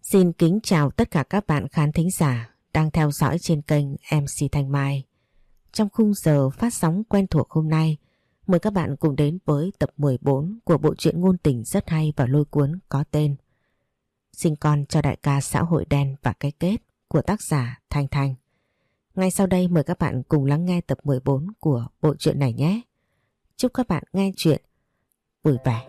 Xin kính chào tất cả các bạn khán thính giả đang theo dõi trên kênh MC Thanh Mai. Trong khung giờ phát sóng quen thuộc hôm nay, mời các bạn cùng đến với tập 14 của bộ truyện ngôn tình rất hay và lôi cuốn có tên Sinh con cho đại ca xã hội đen và cái kết của tác giả Thanh Thanh. Ngay sau đây mời các bạn cùng lắng nghe tập 14 của bộ truyện này nhé. Chúc các bạn nghe chuyện vui vẻ.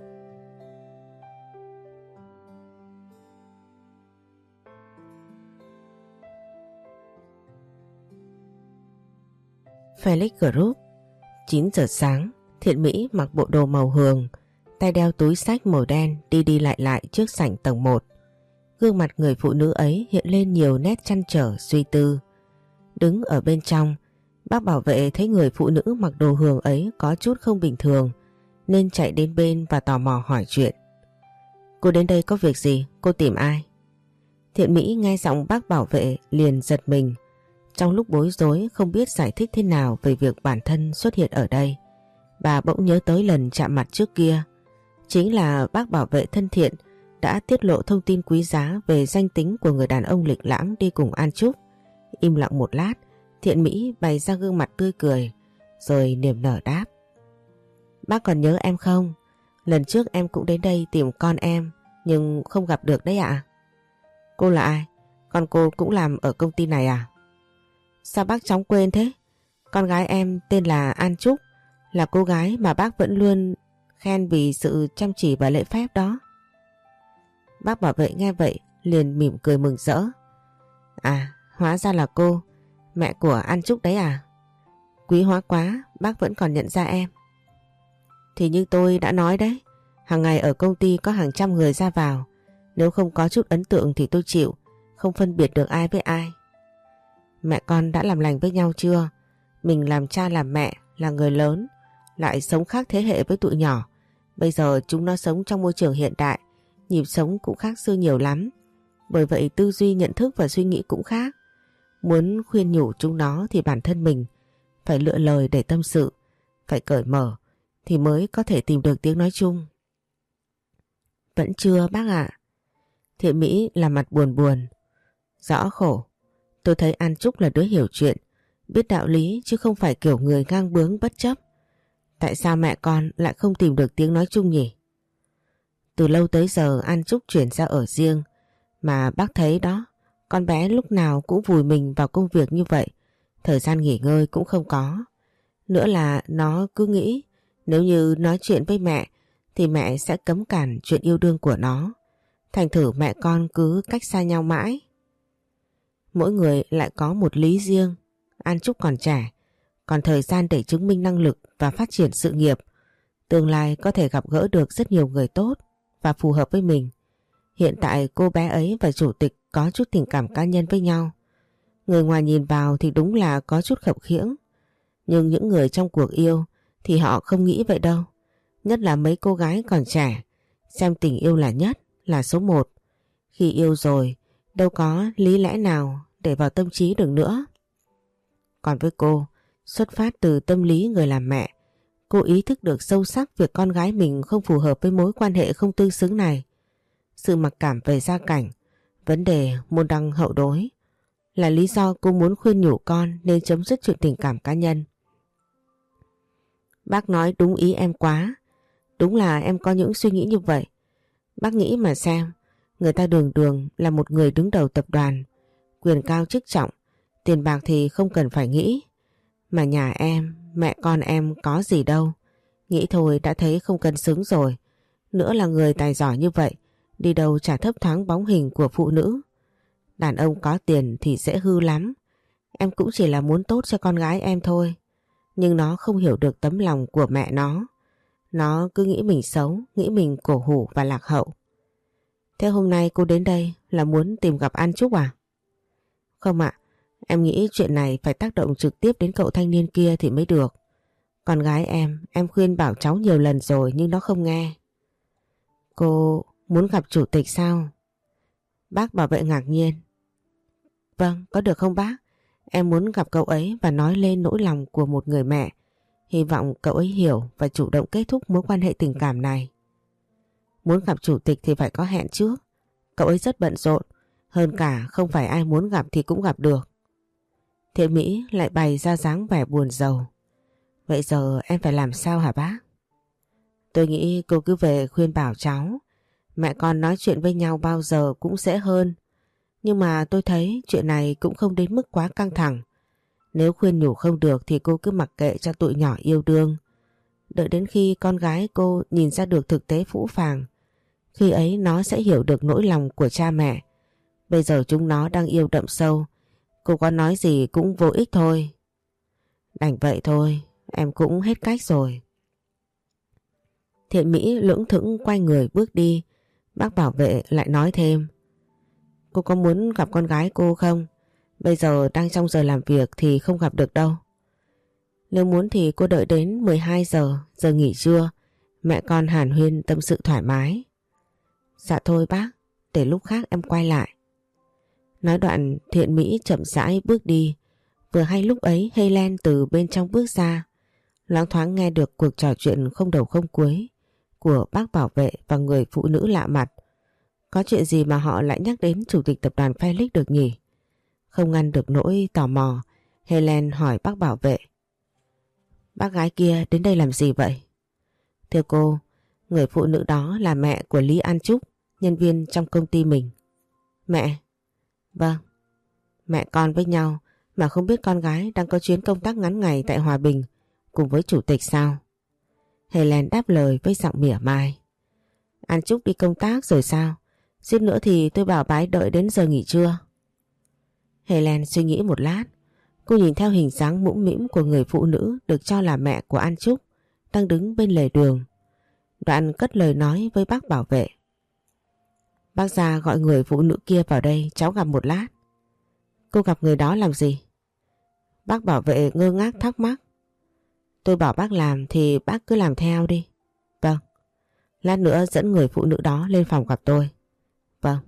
Felix Group. 9 giờ sáng, Thiện Mỹ mặc bộ đồ màu hường, tay đeo túi xách màu đen đi đi lại lại trước sảnh tầng 1. Gương mặt người phụ nữ ấy hiện lên nhiều nét trăn trở suy tư. Đứng ở bên trong, bác bảo vệ thấy người phụ nữ mặc đồ hường ấy có chút không bình thường nên chạy đến bên và tò mò hỏi chuyện. Cô đến đây có việc gì? Cô tìm ai? Thiện Mỹ nghe giọng bác bảo vệ liền giật mình. Trong lúc bối rối không biết giải thích thế nào về việc bản thân xuất hiện ở đây, bà bỗng nhớ tới lần chạm mặt trước kia. Chính là bác bảo vệ thân thiện đã tiết lộ thông tin quý giá về danh tính của người đàn ông lịch lãm đi cùng An Trúc. Im lặng một lát, Thiện Mỹ bày ra gương mặt tươi cười, rồi niềm nở đáp. Bác còn nhớ em không? Lần trước em cũng đến đây tìm con em, nhưng không gặp được đấy ạ. Cô là ai? Con cô cũng làm ở công ty này à? Sao bác chóng quên thế? Con gái em tên là An Trúc, là cô gái mà bác vẫn luôn khen vì sự chăm chỉ và lễ phép đó. Bác bảo vệ nghe vậy liền mỉm cười mừng rỡ. À, hóa ra là cô, mẹ của An Trúc đấy à? Quý hóa quá, bác vẫn còn nhận ra em. Thì như tôi đã nói đấy, hàng ngày ở công ty có hàng trăm người ra vào. Nếu không có chút ấn tượng thì tôi chịu, không phân biệt được ai với ai. Mẹ con đã làm lành với nhau chưa? Mình làm cha làm mẹ, là người lớn, lại sống khác thế hệ với tụi nhỏ. Bây giờ chúng nó sống trong môi trường hiện đại, nhịp sống cũng khác xưa nhiều lắm. Bởi vậy tư duy, nhận thức và suy nghĩ cũng khác. Muốn khuyên nhủ chúng nó thì bản thân mình phải lựa lời để tâm sự, phải cởi mở thì mới có thể tìm được tiếng nói chung. Vẫn chưa bác ạ. Thiện Mỹ là mặt buồn buồn. Rõ khổ. Tôi thấy An Trúc là đứa hiểu chuyện, biết đạo lý chứ không phải kiểu người ngang bướng bất chấp. Tại sao mẹ con lại không tìm được tiếng nói chung nhỉ? Từ lâu tới giờ An Trúc chuyển ra ở riêng, mà bác thấy đó, con bé lúc nào cũng vùi mình vào công việc như vậy, thời gian nghỉ ngơi cũng không có. Nữa là nó cứ nghĩ nếu như nói chuyện với mẹ thì mẹ sẽ cấm cản chuyện yêu đương của nó. Thành thử mẹ con cứ cách xa nhau mãi. Mỗi người lại có một lý riêng. An Trúc còn trẻ, còn thời gian để chứng minh năng lực và phát triển sự nghiệp. Tương lai có thể gặp gỡ được rất nhiều người tốt và phù hợp với mình. Hiện tại cô bé ấy và chủ tịch có chút tình cảm cá nhân với nhau. Người ngoài nhìn vào thì đúng là có chút khập khiễng. Nhưng những người trong cuộc yêu thì họ không nghĩ vậy đâu. Nhất là mấy cô gái còn trẻ, xem tình yêu là nhất, là số 1. Khi yêu rồi, đâu có lý lẽ nào để vào tâm trí được nữa. Còn với cô, xuất phát từ tâm lý người làm mẹ, cô ý thức được sâu sắc việc con gái mình không phù hợp với mối quan hệ không tương xứng này. Sự mặc cảm về gia cảnh, vấn đề môn đăng hậu đối là lý do cô muốn khuyên nhủ con nên chấm dứt chuyện tình cảm cá nhân. Bác nói đúng ý em quá. Đúng là em có những suy nghĩ như vậy. Bác nghĩ mà xem, người ta đường đường là một người đứng đầu tập đoàn, quyền cao chức trọng, tiền bạc thì không cần phải nghĩ. Mà nhà em, mẹ con em có gì đâu. Nghĩ thôi đã thấy không cân xứng rồi. Nữa là người tài giỏi như vậy, đi đâu chả thấp thoáng bóng hình của phụ nữ. Đàn ông có tiền thì dễ hư lắm. Em cũng chỉ là muốn tốt cho con gái em thôi. Nhưng nó không hiểu được tấm lòng của mẹ nó. Nó cứ nghĩ mình xấu, nghĩ mình cổ hủ và lạc hậu. Thế hôm nay cô đến đây là muốn tìm gặp An Trúc à? Không ạ, em nghĩ chuyện này phải tác động trực tiếp đến cậu thanh niên kia thì mới được. Con gái em khuyên bảo cháu nhiều lần rồi nhưng nó không nghe. Cô muốn gặp chủ tịch sao? Bác bảo vệ ngạc nhiên. Vâng, có được không bác? Em muốn gặp cậu ấy và nói lên nỗi lòng của một người mẹ. Hy vọng cậu ấy hiểu và chủ động kết thúc mối quan hệ tình cảm này. Muốn gặp chủ tịch thì phải có hẹn trước. Cậu ấy rất bận rộn. Hơn cả không phải ai muốn gặp thì cũng gặp được. Thiện Mỹ lại bày ra dáng vẻ buồn rầu. Vậy giờ em phải làm sao hả bác? Tôi nghĩ cô cứ về khuyên bảo cháu. Mẹ con nói chuyện với nhau bao giờ cũng dễ hơn. Nhưng mà tôi thấy chuyện này cũng không đến mức quá căng thẳng. Nếu khuyên nhủ không được thì cô cứ mặc kệ cho tụi nhỏ yêu đương. Đợi đến khi con gái cô nhìn ra được thực tế phũ phàng, khi ấy nó sẽ hiểu được nỗi lòng của cha mẹ. Bây giờ chúng nó đang yêu đậm sâu. Cô có nói gì cũng vô ích thôi. Đành vậy thôi, em cũng hết cách rồi. Thiện Mỹ lững thững quay người bước đi. Bác bảo vệ lại nói thêm. Cô có muốn gặp con gái cô không? Bây giờ đang trong giờ làm việc thì không gặp được đâu. Nếu muốn thì cô đợi đến 12 giờ, giờ nghỉ trưa. Mẹ con hàn huyên tâm sự thoải mái. Dạ thôi bác, để lúc khác em quay lại. Nói đoạn Thiện Mỹ chậm rãi bước đi. Vừa hay lúc ấy Helen từ bên trong bước ra. Loáng thoáng nghe được cuộc trò chuyện không đầu không cuối của bác bảo vệ và người phụ nữ lạ mặt. Có chuyện gì mà họ lại nhắc đến chủ tịch tập đoàn Felix được nhỉ? Không ngăn được nỗi tò mò, Helen hỏi bác bảo vệ. Bác gái kia đến đây làm gì vậy? Thưa cô, người phụ nữ đó là mẹ của Lý An Trúc, nhân viên trong công ty mình. Mẹ? Vâng. Mẹ con với nhau mà không biết con gái đang có chuyến công tác ngắn ngày tại Hòa Bình cùng với chủ tịch sao? Helen đáp lời với giọng mỉa mai. An Trúc đi công tác rồi sao? Suýt nữa thì tôi bảo bái đợi đến giờ nghỉ trưa. Helen suy nghĩ một lát. Cô nhìn theo hình dáng mũm mĩm của người phụ nữ được cho là mẹ của An Trúc đang đứng bên lề đường. Đoạn cất lời nói với bác bảo vệ. Bác ra gọi người phụ nữ kia vào đây, cháu gặp một lát. Cô gặp người đó làm gì? Bác bảo vệ ngơ ngác thắc mắc. Tôi bảo bác làm thì bác cứ làm theo đi. Vâng. Lát nữa dẫn người phụ nữ đó lên phòng gặp tôi. Vâng.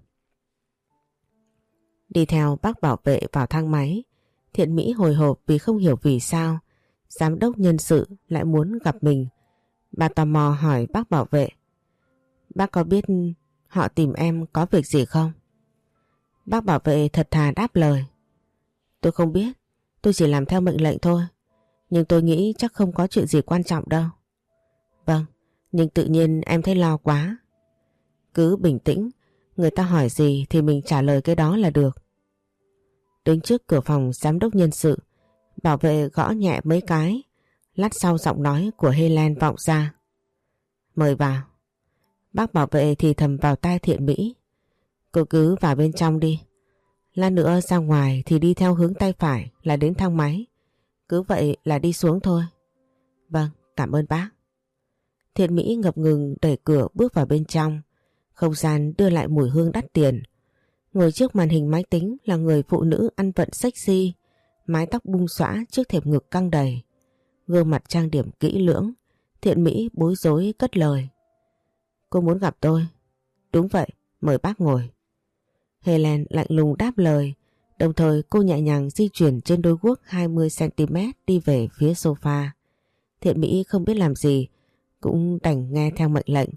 Đi theo bác bảo vệ vào thang máy, Thiện Mỹ hồi hộp vì không hiểu vì sao giám đốc nhân sự lại muốn gặp mình. Bà tò mò hỏi bác bảo vệ. Bác có biết họ tìm em có việc gì không? Bác bảo vệ thật thà đáp lời. Tôi không biết, tôi chỉ làm theo mệnh lệnh thôi. Nhưng tôi nghĩ chắc không có chuyện gì quan trọng đâu. Vâng, nhưng tự nhiên em thấy lo quá. Cứ bình tĩnh, người ta hỏi gì thì mình trả lời cái đó là được. Đứng trước cửa phòng giám đốc nhân sự, bảo vệ gõ nhẹ mấy cái. Lát sau giọng nói của Helen vọng ra. Mời vào. Bác bảo vệ thì thầm vào tai Thiện Mỹ. Cô cứ vào bên trong đi. Lát nữa ra ngoài thì đi theo hướng tay phải là đến thang máy. Cứ vậy là đi xuống thôi. Vâng, cảm ơn bác. Thiện Mỹ ngập ngừng đẩy cửa bước vào bên trong. Không gian đưa lại mùi hương đắt tiền. Ngồi trước màn hình máy tính là người phụ nữ ăn vận sexy, mái tóc bung xõa trước thềm ngực căng đầy. Gương mặt trang điểm kỹ lưỡng, Thiện Mỹ bối rối cất lời. Cô muốn gặp tôi? Đúng vậy, mời bác ngồi. Helen lạnh lùng đáp lời, đồng thời cô nhẹ nhàng di chuyển trên đôi guốc 20cm đi về phía sofa. Thiện Mỹ không biết làm gì, cũng đành nghe theo mệnh lệnh.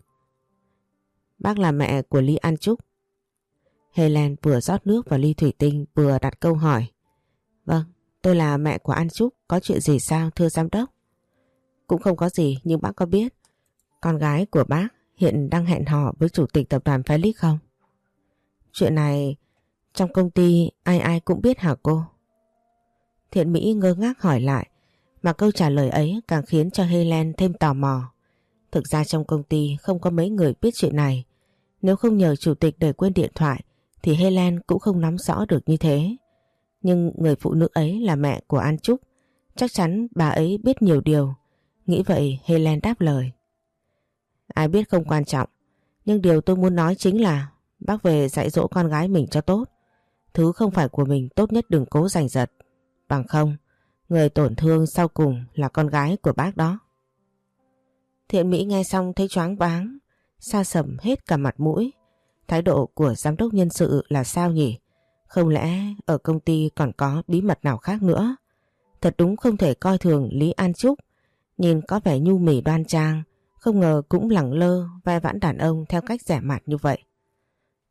Bác là mẹ của Lý An Trúc. Helen vừa rót nước vào ly thủy tinh vừa đặt câu hỏi. Vâng, tôi là mẹ của An Trúc, có chuyện gì sao thưa giám đốc? Cũng không có gì, nhưng bác có biết con gái của bác hiện đang hẹn hò với chủ tịch tập đoàn Felix không? Chuyện này trong công ty ai ai cũng biết hả cô? Thiện Mỹ ngơ ngác hỏi lại, mà câu trả lời ấy càng khiến cho Helen thêm tò mò. Thực ra trong công ty không có mấy người biết chuyện này. Nếu không nhờ chủ tịch để quên điện thoại thì Helen cũng không nắm rõ được như thế. Nhưng người phụ nữ ấy là mẹ của An Trúc, chắc chắn bà ấy biết nhiều điều. Nghĩ vậy Helen đáp lời. Ai biết không quan trọng, nhưng điều tôi muốn nói chính là bác về dạy dỗ con gái mình cho tốt. Thứ không phải của mình tốt nhất đừng cố giành giật. Bằng không, người tổn thương sau cùng là con gái của bác đó. Thiện Mỹ nghe xong thấy choáng váng, sa sầm hết cả mặt mũi. Thái độ của giám đốc nhân sự là sao nhỉ? Không lẽ ở công ty còn có bí mật nào khác nữa? Thật đúng không thể coi thường Lý An Trúc. Nhìn có vẻ nhu mì đoan trang, không ngờ cũng lẳng lơ vai vãn đàn ông theo cách rẻ mạt như vậy.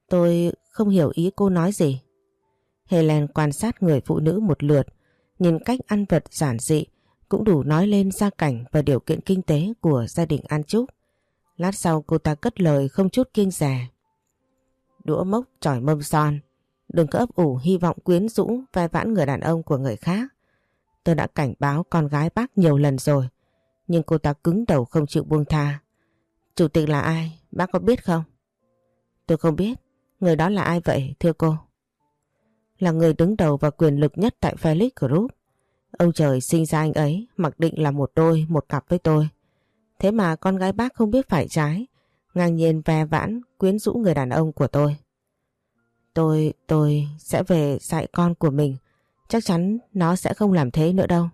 Tôi không hiểu ý cô nói gì. Helen quan sát người phụ nữ một lượt, nhìn cách ăn vật giản dị cũng đủ nói lên gia cảnh và điều kiện kinh tế của gia đình An Trúc. Lát sau cô ta cất lời không chút kiêng dè. Đũa mốc chỏi mâm son, đừng có ấp ủ hy vọng quyến rũ vai vãn người đàn ông của người khác. Tôi đã cảnh báo con gái bác nhiều lần rồi, nhưng cô ta cứng đầu không chịu buông tha. Chủ tịch là ai, bác có biết không? Tôi không biết. Người đó là ai vậy thưa cô? Là người đứng đầu và quyền lực nhất tại Felix Group. Ông trời sinh ra anh ấy mặc định là một đôi một cặp với tôi. Thế mà con gái bác không biết phải trái, ngang nhiên ve vãn quyến rũ người đàn ông của tôi. Tôi sẽ về dạy con của mình. Chắc chắn nó sẽ không làm thế nữa đâu.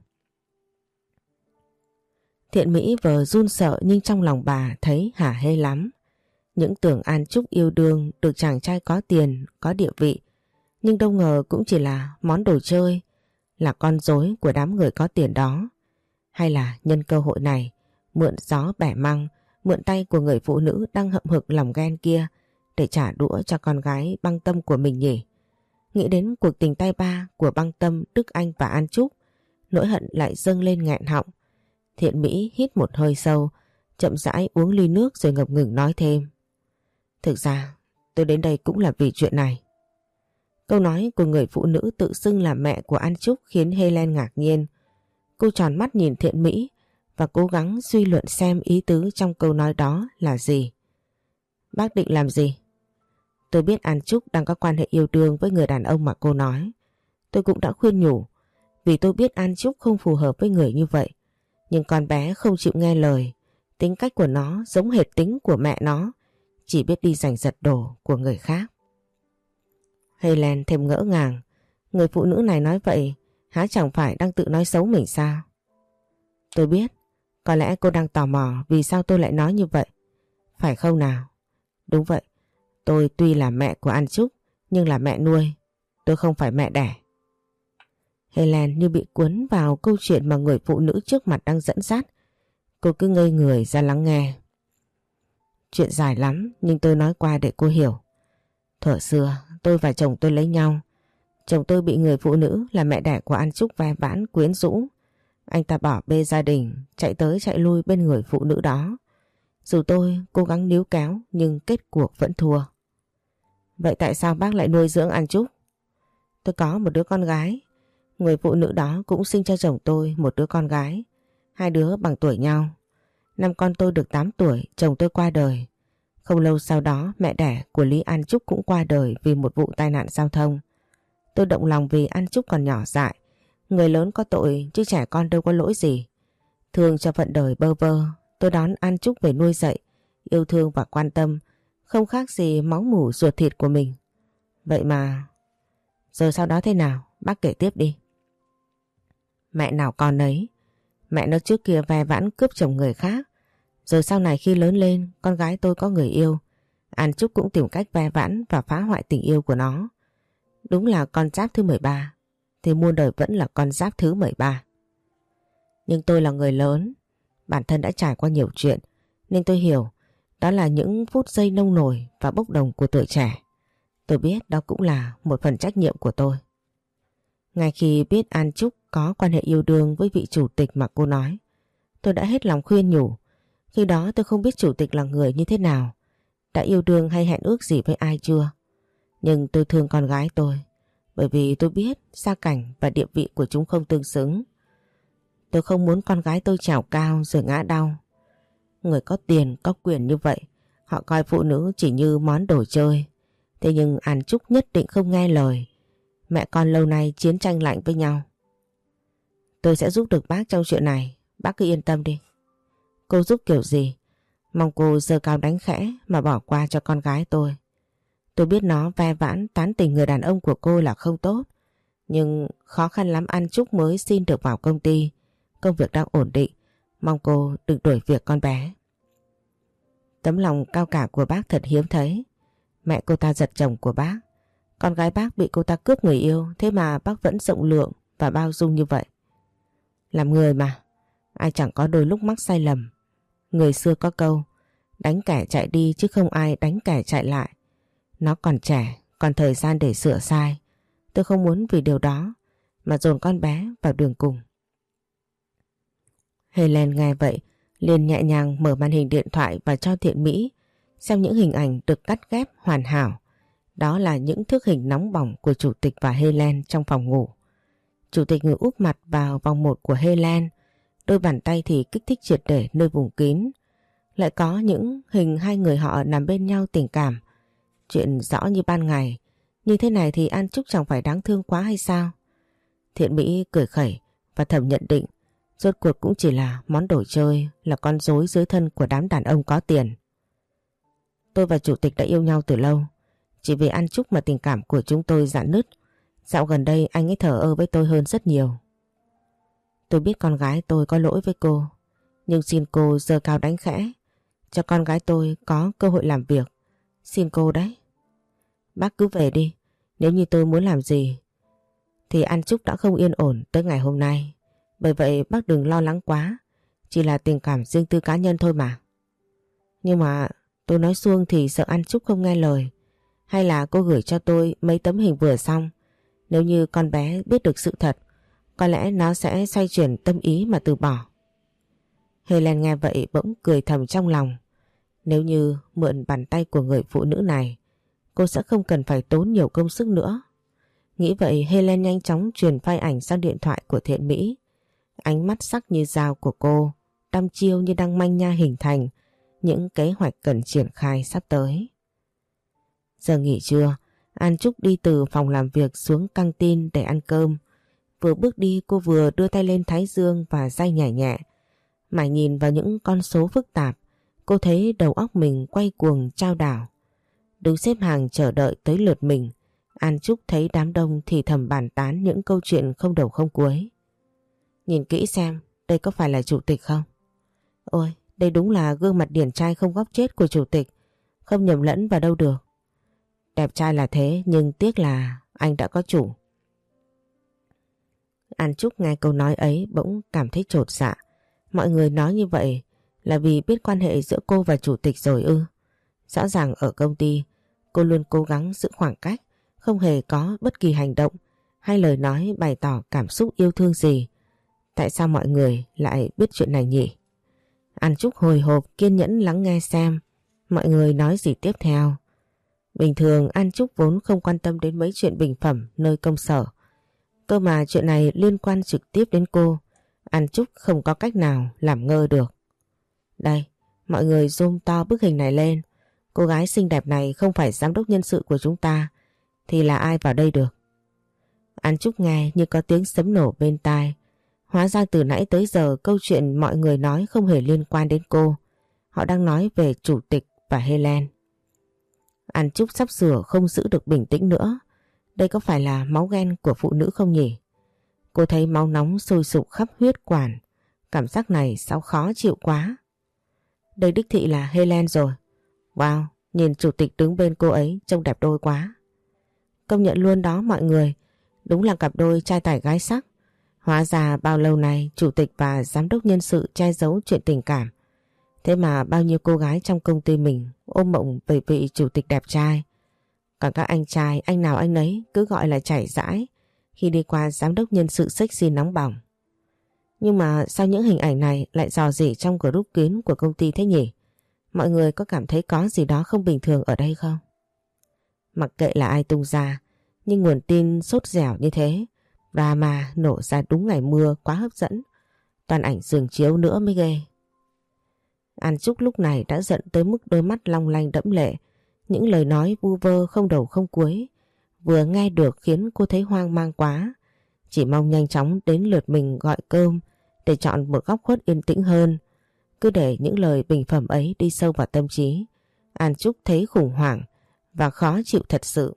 Thiện Mỹ vừa run sợ nhưng trong lòng bà thấy hả hê lắm. Những tưởng An Trúc yêu đương được chàng trai có tiền, có địa vị. Nhưng đâu ngờ cũng chỉ là món đồ chơi, là con rối của đám người có tiền đó. Hay là nhân cơ hội này, mượn gió bẻ măng, mượn tay của người phụ nữ đang hậm hực lòng ghen kia để trả đũa cho con gái Băng Tâm của mình nhỉ? Nghĩ đến cuộc tình tay ba của Băng Tâm, Đức Anh và An Trúc, nỗi hận lại dâng lên nghẹn họng. Thiện Mỹ hít một hơi sâu, chậm rãi uống ly nước rồi ngập ngừng nói thêm. Thực ra tôi đến đây cũng là vì chuyện này. Câu nói của người phụ nữ tự xưng là mẹ của An Trúc khiến Helen ngạc nhiên. Cô tròn mắt nhìn Thiện Mỹ và cố gắng suy luận xem ý tứ trong câu nói đó là gì. Bác định làm gì? Tôi biết An Trúc đang có quan hệ yêu đương với người đàn ông mà cô nói. Tôi cũng đã khuyên nhủ, vì tôi biết An Trúc không phù hợp với người như vậy. Nhưng con bé không chịu nghe lời. Tính cách của nó giống hệt tính của mẹ nó, chỉ biết đi giành giật đồ của người khác. Helen thêm ngỡ ngàng. Người phụ nữ này nói vậy há chẳng phải đang tự nói xấu mình sao? Tôi biết. Có lẽ cô đang tò mò vì sao tôi lại nói như vậy. Phải không nào? Đúng vậy. Tôi tuy là mẹ của An Trúc nhưng là mẹ nuôi. Tôi không phải mẹ đẻ. Helen như bị cuốn vào câu chuyện mà người phụ nữ trước mặt đang dẫn dắt. Cô cứ ngây người ra lắng nghe. Chuyện dài lắm nhưng tôi nói qua để cô hiểu. Thuở xưa tôi và chồng tôi lấy nhau. Chồng tôi bị người phụ nữ là mẹ đẻ của An Trúc ve vãn quyến rũ. Anh ta bỏ bê gia đình, chạy tới chạy lui bên người phụ nữ đó. Dù tôi cố gắng níu kéo nhưng kết cuộc vẫn thua. Vậy tại sao bác lại nuôi dưỡng An Trúc? Tôi có một đứa con gái. Người phụ nữ đó cũng sinh cho chồng tôi một đứa con gái. Hai đứa bằng tuổi nhau. Năm con tôi được 8 tuổi, chồng tôi qua đời. Không lâu sau đó mẹ đẻ của Lý An Trúc cũng qua đời vì một vụ tai nạn giao thông. Tôi động lòng vì An Trúc còn nhỏ dại. Người lớn có tội chứ trẻ con đâu có lỗi gì. Thương cho phận đời bơ vơ, tôi đón An Trúc về nuôi dạy, yêu thương và quan tâm, không khác gì máu mủ ruột thịt của mình. Vậy mà... Rồi sau đó thế nào? Bác kể tiếp đi. Mẹ nào con ấy. Mẹ nó trước kia ve vãn cướp chồng người khác. Rồi sau này khi lớn lên, con gái tôi có người yêu. An Trúc cũng tìm cách ve vãn và phá hoại tình yêu của nó. Đúng là con giáp thứ 13. Thì muôn đời vẫn là con giáp thứ 13. Nhưng tôi là người lớn, bản thân đã trải qua nhiều chuyện, nên tôi hiểu đó là những phút giây nông nổi và bốc đồng của tuổi trẻ. Tôi biết đó cũng là một phần trách nhiệm của tôi. Ngay khi biết An Trúc có quan hệ yêu đương với vị chủ tịch mà cô nói, tôi đã hết lòng khuyên nhủ. Khi đó tôi không biết chủ tịch là người như thế nào, đã yêu đương hay hẹn ước gì với ai chưa. Nhưng tôi thương con gái tôi, bởi vì tôi biết gia cảnh và địa vị của chúng không tương xứng. Tôi không muốn con gái tôi trèo cao rồi ngã đau. Người có tiền, có quyền như vậy, họ coi phụ nữ chỉ như món đồ chơi. Thế nhưng An Trúc nhất định không nghe lời. Mẹ con lâu nay chiến tranh lạnh với nhau. Tôi sẽ giúp được bác trong chuyện này, bác cứ yên tâm đi. Cô giúp kiểu gì? Mong cô giơ cao đánh khẽ mà bỏ qua cho con gái tôi. Tôi biết nó ve vãn tán tỉnh người đàn ông của cô là không tốt. Nhưng khó khăn lắm An Trúc mới xin được vào công ty. Công việc đang ổn định. Mong cô đừng đuổi việc con bé. Tấm lòng cao cả của bác thật hiếm thấy. Mẹ cô ta giật chồng của bác. Con gái bác bị cô ta cướp người yêu. Thế mà bác vẫn rộng lượng và bao dung như vậy. Làm người mà, ai chẳng có đôi lúc mắc sai lầm. Người xưa có câu, đánh kẻ chạy đi chứ không ai đánh kẻ chạy lại. Nó còn trẻ, còn thời gian để sửa sai. Tôi không muốn vì điều đó mà dồn con bé vào đường cùng. Helen nghe vậy liền nhẹ nhàng mở màn hình điện thoại và cho Thiện Mỹ xem những hình ảnh được cắt ghép hoàn hảo. Đó là những thước hình nóng bỏng của Chủ tịch và Helen trong phòng ngủ. Chủ tịch ngồi úp mặt vào vòng một của Helen, đôi bàn tay thì kích thích triệt để nơi vùng kín. Lại có những hình hai người họ nằm bên nhau tình cảm. Chuyện rõ như ban ngày. Như thế này thì An Trúc chẳng phải đáng thương quá hay sao? Thiện Mỹ cười khẩy và thầm nhận định rốt cuộc cũng chỉ là món đồ chơi, là con rối dưới thân của đám đàn ông có tiền. Tôi và Chủ tịch đã yêu nhau từ lâu. Chỉ vì An Trúc mà tình cảm của chúng tôi rạn nứt. Dạo gần đây anh ấy thờ ơ với tôi hơn rất nhiều. Tôi biết con gái tôi có lỗi với cô, nhưng xin cô giơ cao đánh khẽ, cho con gái tôi có cơ hội làm việc. Xin cô đấy. Bác cứ về đi. Nếu như tôi muốn làm gì thì An Trúc đã không yên ổn tới ngày hôm nay. Bởi vậy bác đừng lo lắng quá. Chỉ là tình cảm riêng tư cá nhân thôi mà. Nhưng mà tôi nói suông thì sợ An Trúc không nghe lời. Hay là cô gửi cho tôi mấy tấm hình vừa xong. Nếu như con bé biết được sự thật, có lẽ nó sẽ xoay chuyển tâm ý mà từ bỏ. Helen nghe vậy bỗng cười thầm trong lòng. Nếu như mượn bàn tay của người phụ nữ này, cô sẽ không cần phải tốn nhiều công sức nữa. Nghĩ vậy Helen nhanh chóng truyền file ảnh sang điện thoại của Thiện Mỹ. Ánh mắt sắc như dao của cô, đăm chiêu như đang manh nha hình thành những kế hoạch cần triển khai sắp tới. Giờ nghỉ trưa, An Trúc đi từ phòng làm việc xuống căng tin để ăn cơm. Vừa bước đi cô vừa đưa tay lên thái dương và day nhẹ nhẹ. Mải nhìn vào những con số phức tạp, cô thấy đầu óc mình quay cuồng chao đảo. Đứng xếp hàng chờ đợi tới lượt mình, An Trúc thấy đám đông thì thầm bàn tán những câu chuyện không đầu không cuối. Nhìn kỹ xem, đây có phải là Chủ tịch không? Ôi, đây đúng là gương mặt điển trai không góc chết của Chủ tịch, không nhầm lẫn vào đâu được. Đẹp trai là thế nhưng tiếc là anh đã có chủ. An Trúc nghe câu nói ấy bỗng cảm thấy chột dạ. Mọi người nói như vậy là vì biết quan hệ giữa cô và Chủ tịch rồi ư? Rõ ràng ở công ty cô luôn cố gắng giữ khoảng cách, không hề có bất kỳ hành động hay lời nói bày tỏ cảm xúc yêu thương gì. Tại sao mọi người lại biết chuyện này nhỉ? An Trúc hồi hộp kiên nhẫn lắng nghe xem mọi người nói gì tiếp theo. Bình thường An Trúc vốn không quan tâm đến mấy chuyện bình phẩm nơi công sở. Cơ mà chuyện này liên quan trực tiếp đến cô, An Trúc không có cách nào làm ngơ được. Đây, mọi người zoom to bức hình này lên. Cô gái xinh đẹp này không phải giám đốc nhân sự của chúng ta thì là ai vào đây được? An Trúc nghe như có tiếng sấm nổ bên tai. Hóa ra từ nãy tới giờ câu chuyện mọi người nói không hề liên quan đến cô. Họ đang nói về Chủ tịch và Helen. An Trúc sắp sửa không giữ được bình tĩnh nữa. Đây có phải là máu ghen của phụ nữ không nhỉ? Cô thấy máu nóng sôi sục khắp huyết quản. Cảm giác này sao khó chịu quá. Đây đích thị là Helen rồi. Wow, nhìn Chủ tịch đứng bên cô ấy trông đẹp đôi quá. Công nhận luôn đó mọi người. Đúng là cặp đôi trai tài gái sắc. Hóa ra bao lâu nay Chủ tịch và giám đốc nhân sự che giấu chuyện tình cảm. Thế mà bao nhiêu cô gái trong công ty mình ôm mộng về vị Chủ tịch đẹp trai. Còn các anh trai, anh nào anh nấy cứ gọi là chảy rãi khi đi qua giám đốc nhân sự sexy nóng bỏng. Nhưng mà sao những hình ảnh này lại rò rỉ trong group kín của công ty thế nhỉ? Mọi người có cảm thấy có gì đó không bình thường ở đây không? Mặc kệ là ai tung ra, nhưng nguồn tin sốt dẻo như thế, drama nổ ra đúng ngày mưa quá hấp dẫn. Toàn ảnh giường chiếu nữa mới ghê. An Trúc lúc này đã giận tới mức đôi mắt long lanh đẫm lệ. Những lời nói vu vơ không đầu không cuối vừa nghe được khiến cô thấy hoang mang quá. Chỉ mong nhanh chóng đến lượt mình gọi cơm để chọn một góc khuất yên tĩnh hơn. Cứ để những lời bình phẩm ấy đi sâu vào tâm trí, An Trúc thấy khủng hoảng và khó chịu thật sự.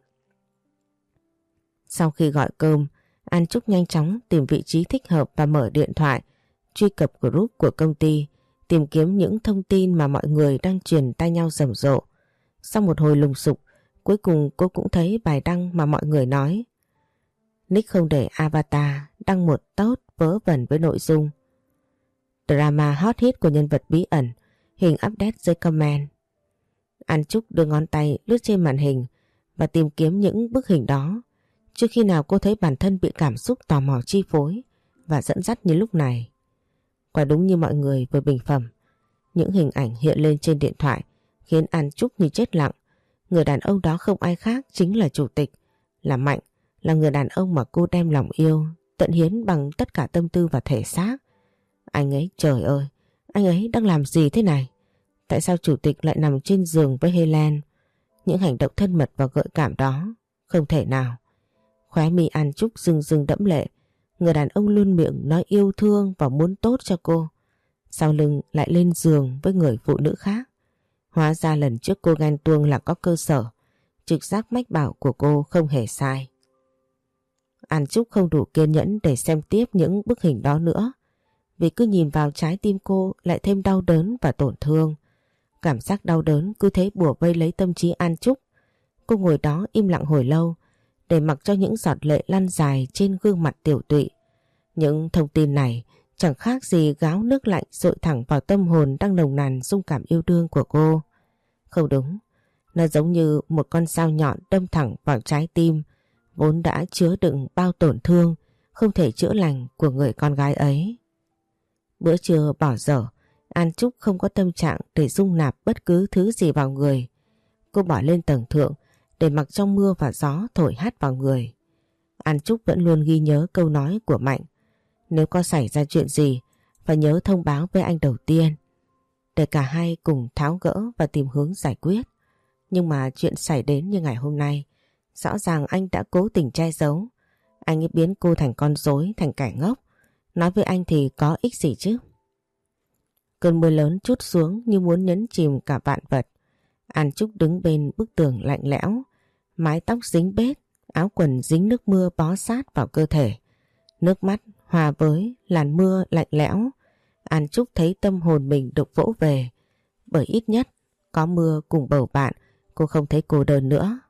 Sau khi gọi cơm, An Trúc nhanh chóng tìm vị trí thích hợp và mở điện thoại, truy cập group của công ty, tìm kiếm những thông tin mà mọi người đang truyền tai nhau rầm rộ. Sau một hồi lùng sục, cuối cùng cô cũng thấy bài đăng mà mọi người nói. Nick không để avatar đăng một post vớ vẩn với nội dung drama hot hit của nhân vật bí ẩn, hình update dưới comment. An Trúc đưa ngón tay lướt trên màn hình và tìm kiếm những bức hình đó. Chưa khi nào cô thấy bản thân bị cảm xúc tò mò chi phối và dẫn dắt như lúc này. Quả đúng như mọi người vừa bình phẩm, những hình ảnh hiện lên trên điện thoại khiến An Trúc như chết lặng. Người đàn ông đó không ai khác chính là chủ tịch, là Mạnh, là người đàn ông mà cô đem lòng yêu, tận hiến bằng tất cả tâm tư và thể xác. Anh ấy, trời ơi, anh ấy đang làm gì thế này? Tại sao chủ tịch lại nằm trên giường với Helen? Những hành động thân mật và gợi cảm đó, không thể nào. Khóe mi An Trúc rưng rưng đẫm lệ. Người đàn ông luôn miệng nói yêu thương và muốn tốt cho cô, sau lưng lại lên giường với người phụ nữ khác. Hóa ra lần trước cô ghen tuông là có cơ sở. Trực giác mách bảo của cô không hề sai. An Trúc không đủ kiên nhẫn để xem tiếp những bức hình đó nữa, vì cứ nhìn vào trái tim cô lại thêm đau đớn và tổn thương. Cảm giác đau đớn cứ thế bủa vây lấy tâm trí An Trúc. Cô ngồi đó im lặng hồi lâu, để mặc cho những giọt lệ lăn dài trên gương mặt tiểu tụy. Những thông tin này chẳng khác gì gáo nước lạnh dội thẳng vào tâm hồn đang nồng nàn dung cảm yêu đương của cô. Không đúng, nó giống như một con dao nhọn đâm thẳng vào trái tim vốn đã chứa đựng bao tổn thương không thể chữa lành của người con gái ấy. Bữa trưa bỏ dở, An Trúc không có tâm trạng để dung nạp bất cứ thứ gì vào người. Cô bỏ lên tầng thượng để mặc cho mưa và gió thổi hắt vào người. An Trúc vẫn luôn ghi nhớ câu nói của Mạnh: nếu có xảy ra chuyện gì phải nhớ thông báo với anh đầu tiên, để cả hai cùng tháo gỡ và tìm hướng giải quyết. Nhưng mà chuyện xảy đến như ngày hôm nay, rõ ràng anh đã cố tình che giấu. Anh ấy biến cô thành con rối, thành kẻ ngốc. Nói với anh thì có ích gì chứ? Cơn mưa lớn trút xuống như muốn nhấn chìm cả vạn vật. An Trúc đứng bên bức tường lạnh lẽo, mái tóc dính bết, áo quần dính nước mưa bó sát vào cơ thể. Nước mắt hòa với làn mưa lạnh lẽo, An Trúc thấy tâm hồn mình được vỗ về. Bởi ít nhất có mưa cùng bầu bạn, cô không thấy cô đơn nữa.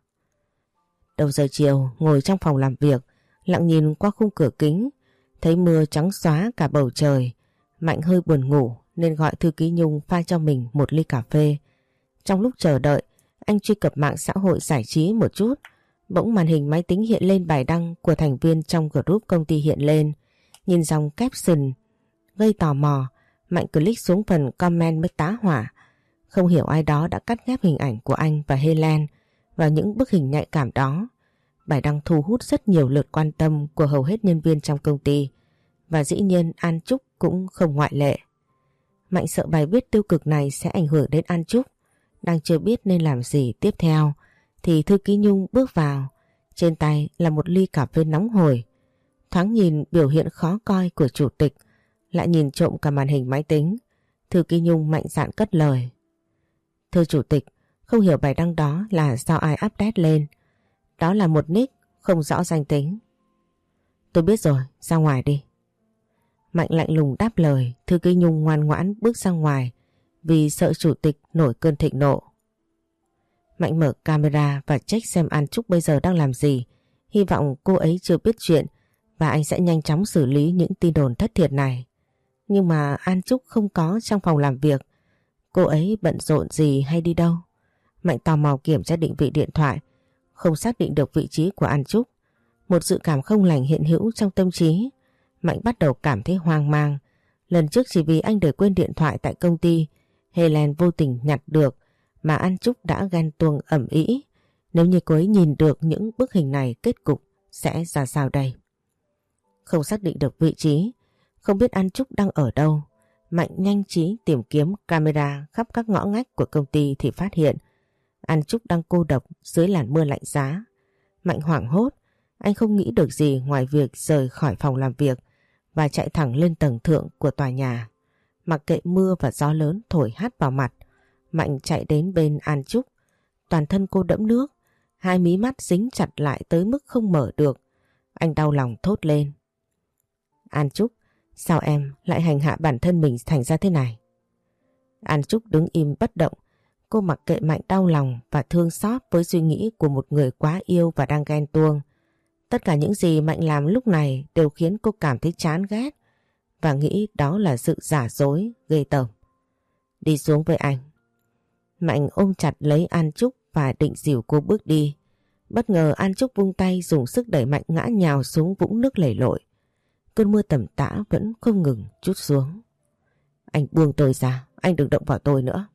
Đầu giờ chiều, ngồi trong phòng làm việc, lặng nhìn qua khung cửa kính, thấy mưa trắng xóa cả bầu trời. Mạnh hơi buồn ngủ nên gọi thư ký Nhung pha cho mình một ly cà phê. Trong lúc chờ đợi, anh truy cập mạng xã hội giải trí một chút. Bỗng màn hình máy tính hiện lên bài đăng của thành viên trong group công ty hiện lên. Nhìn dòng caption gây tò mò, Mạnh click xuống phần comment mới tá hỏa. Không hiểu ai đó đã cắt ghép hình ảnh của anh và Helen vào những bức hình nhạy cảm đó. Bài đăng thu hút rất nhiều lượt quan tâm của hầu hết nhân viên trong công ty, và dĩ nhiên An Trúc cũng không ngoại lệ. Mạnh sợ bài viết tiêu cực này sẽ ảnh hưởng đến An Trúc. Đang chưa biết nên làm gì tiếp theo thì thư ký Nhung bước vào. Trên tay là một ly cà phê nóng hổi. Thoáng nhìn biểu hiện khó coi của chủ tịch, lại nhìn trộm cả màn hình máy tính, thư ký Nhung mạnh dạn cất lời: thưa chủ tịch, không hiểu bài đăng đó là do ai update lên. Đó là một nick không rõ danh tính. Tôi biết rồi, ra ngoài đi. Mạnh lạnh lùng đáp lời. Thư ký Nhung ngoan ngoãn bước ra ngoài vì sợ chủ tịch nổi cơn thịnh nộ. Mạnh mở camera và check xem An Trúc bây giờ đang làm gì. Hy vọng cô ấy chưa biết chuyện và anh sẽ nhanh chóng xử lý những tin đồn thất thiệt này. Nhưng mà An Trúc không có trong phòng làm việc. Cô ấy bận rộn gì hay đi đâu? Mạnh tò mò kiểm tra định vị điện thoại, không xác định được vị trí của An Trúc. Một dự cảm không lành hiện hữu trong tâm trí. Mạnh bắt đầu cảm thấy hoang mang. Lần trước chỉ vì anh để quên điện thoại tại công ty, Helen vô tình nhặt được mà An Trúc đã ghen tuông ầm ĩ. Nếu như cô ấy nhìn được những bức hình này, kết cục sẽ ra sao đây? Không xác định được vị trí, không biết An Trúc đang ở đâu. Mạnh nhanh trí tìm kiếm camera khắp các ngõ ngách của công ty thì phát hiện An Trúc đang cô độc dưới làn mưa lạnh giá. Mạnh hoảng hốt, anh không nghĩ được gì ngoài việc rời khỏi phòng làm việc và chạy thẳng lên tầng thượng của tòa nhà. Mặc kệ mưa và gió lớn thổi hắt vào mặt, Mạnh chạy đến bên An Trúc. Toàn thân cô đẫm nước, hai mí mắt dính chặt lại tới mức không mở được. Anh đau lòng thốt lên: An Trúc, sao em lại hành hạ bản thân mình thành ra thế này? An Trúc đứng im bất động. Cô mặc kệ Mạnh đau lòng và thương xót với suy nghĩ của một người quá yêu và đang ghen tuông. Tất cả những gì Mạnh làm lúc này đều khiến cô cảm thấy chán ghét và nghĩ đó là sự giả dối ghê tởm. Đi xuống với anh. Mạnh ôm chặt lấy An Trúc và định dìu cô bước đi. Bất ngờ An Trúc vung tay dùng sức đẩy mạnh ngã nhào xuống vũng nước lầy lội. Cơn mưa tầm tã vẫn không ngừng trút xuống. Anh buông tôi ra, anh đừng động vào tôi nữa.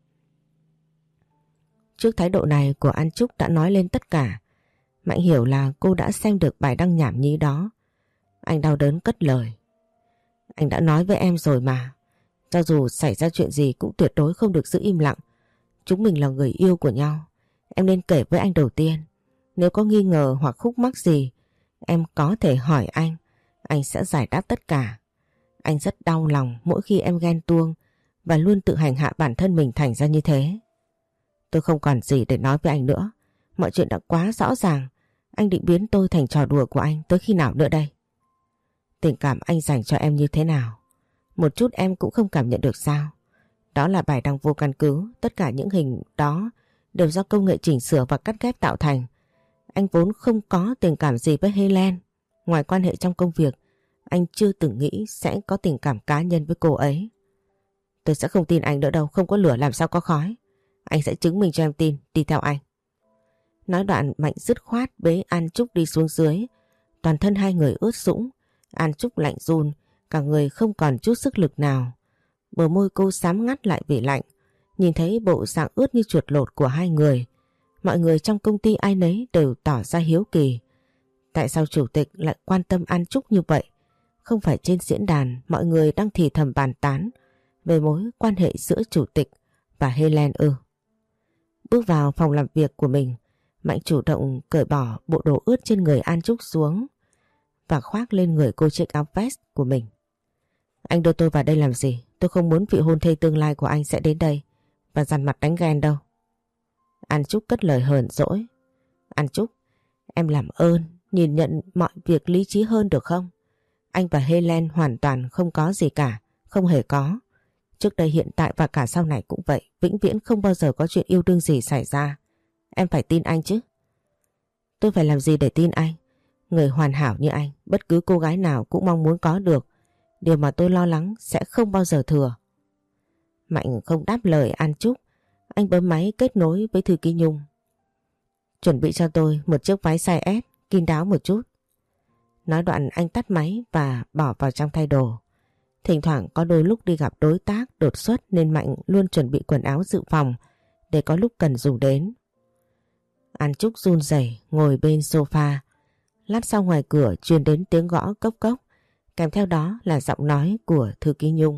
Trước thái độ này của An Trúc đã nói lên tất cả. Mạnh hiểu là cô đã xem được bài đăng nhảm nhí đó. Anh đau đớn cất lời. Anh đã nói với em rồi mà. Cho dù xảy ra chuyện gì cũng tuyệt đối không được giữ im lặng. Chúng mình là người yêu của nhau. Em nên kể với anh đầu tiên. Nếu có nghi ngờ hoặc khúc mắc gì, em có thể hỏi anh. Anh sẽ giải đáp tất cả. Anh rất đau lòng mỗi khi em ghen tuông và luôn tự hành hạ bản thân mình thành ra như thế. Tôi không còn gì để nói với anh nữa. Mọi chuyện đã quá rõ ràng. Anh định biến tôi thành trò đùa của anh tới khi nào nữa đây? Tình cảm anh dành cho em như thế nào? Một chút em cũng không cảm nhận được sao? Đó là bài đăng vô căn cứ. Tất cả những hình đó đều do công nghệ chỉnh sửa và cắt ghép tạo thành. Anh vốn không có tình cảm gì với Helen. Ngoài quan hệ trong công việc, anh chưa từng nghĩ sẽ có tình cảm cá nhân với cô ấy. Tôi sẽ không tin anh nữa đâu. Không có lửa làm sao có khói. Anh sẽ chứng minh cho em tin. Đi theo anh. Nói đoạn Mạnh dứt khoát bế An Trúc đi xuống dưới. Toàn thân hai người ướt sũng. An Trúc lạnh run, cả người không còn chút sức lực nào. Bờ môi cô xám ngắt lại vì lạnh. Nhìn thấy bộ dạng ướt như chuột lột của hai người, mọi người trong công ty ai nấy đều tỏ ra hiếu kỳ. Tại sao chủ tịch lại quan tâm An Trúc như vậy? Không phải trên diễn đàn mọi người đang thì thầm bàn tán về mối quan hệ giữa chủ tịch và Helen ư? Bước vào phòng làm việc của mình, Mạnh chủ động cởi bỏ bộ đồ ướt trên người An Trúc xuống và khoác lên người cô chiếc áo vest của mình. Anh đưa tôi vào đây làm gì? Tôi không muốn vị hôn thê tương lai của anh sẽ đến đây và dằn mặt đánh ghen đâu. An Trúc cất lời hờn dỗi. An Trúc, em làm ơn nhìn nhận mọi việc lý trí hơn được không? Anh và Helen hoàn toàn không có gì cả, không hề có. Trước đây, hiện tại và cả sau này cũng vậy, vĩnh viễn không bao giờ có chuyện yêu đương gì xảy ra. Em phải tin anh chứ. Tôi phải làm gì để tin anh? Người hoàn hảo như anh, bất cứ cô gái nào cũng mong muốn có được. Điều mà tôi lo lắng sẽ không bao giờ thừa. Mạnh không đáp lời An Trúc. Anh bấm máy kết nối với Thư Ký Nhung. Chuẩn bị cho tôi một chiếc váy size S, kín đáo một chút. Nói đoạn anh tắt máy và bỏ vào trong thay đồ. Thỉnh thoảng có đôi lúc đi gặp đối tác đột xuất nên Mạnh luôn chuẩn bị quần áo dự phòng để có lúc cần dùng đến. An Trúc run rẩy ngồi bên sofa. Lát sau ngoài cửa truyền đến tiếng gõ cốc cốc, kèm theo đó là giọng nói của Thư Ký Nhung.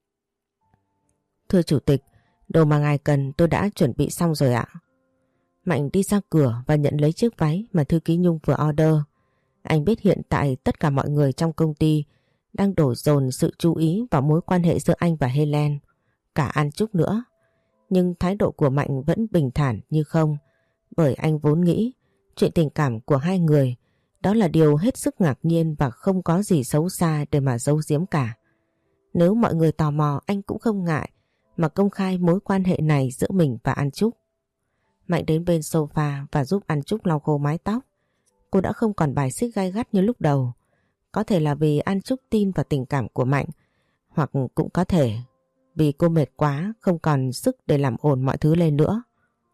Thưa chủ tịch, đồ mà ngài cần tôi đã chuẩn bị xong rồi ạ. Mạnh đi ra cửa và nhận lấy chiếc váy mà Thư Ký Nhung vừa order. Anh biết hiện tại tất cả mọi người trong công ty đang đổ dồn sự chú ý vào mối quan hệ giữa anh và Helen, cả An Trúc nữa. Nhưng thái độ của Mạnh vẫn bình thản như không, bởi anh vốn nghĩ chuyện tình cảm của hai người đó là điều hết sức ngạc nhiên và không có gì xấu xa để mà giấu giếm cả. Nếu mọi người tò mò anh cũng không ngại mà công khai mối quan hệ này giữa mình và An Trúc. Mạnh đến bên sofa và giúp An Trúc lau khô mái tóc. Cô đã không còn bài xích gay gắt như lúc đầu. Có thể là vì An Trúc tin vào tình cảm của Mạnh, hoặc cũng có thể vì cô mệt quá không còn sức để làm ổn mọi thứ lên nữa.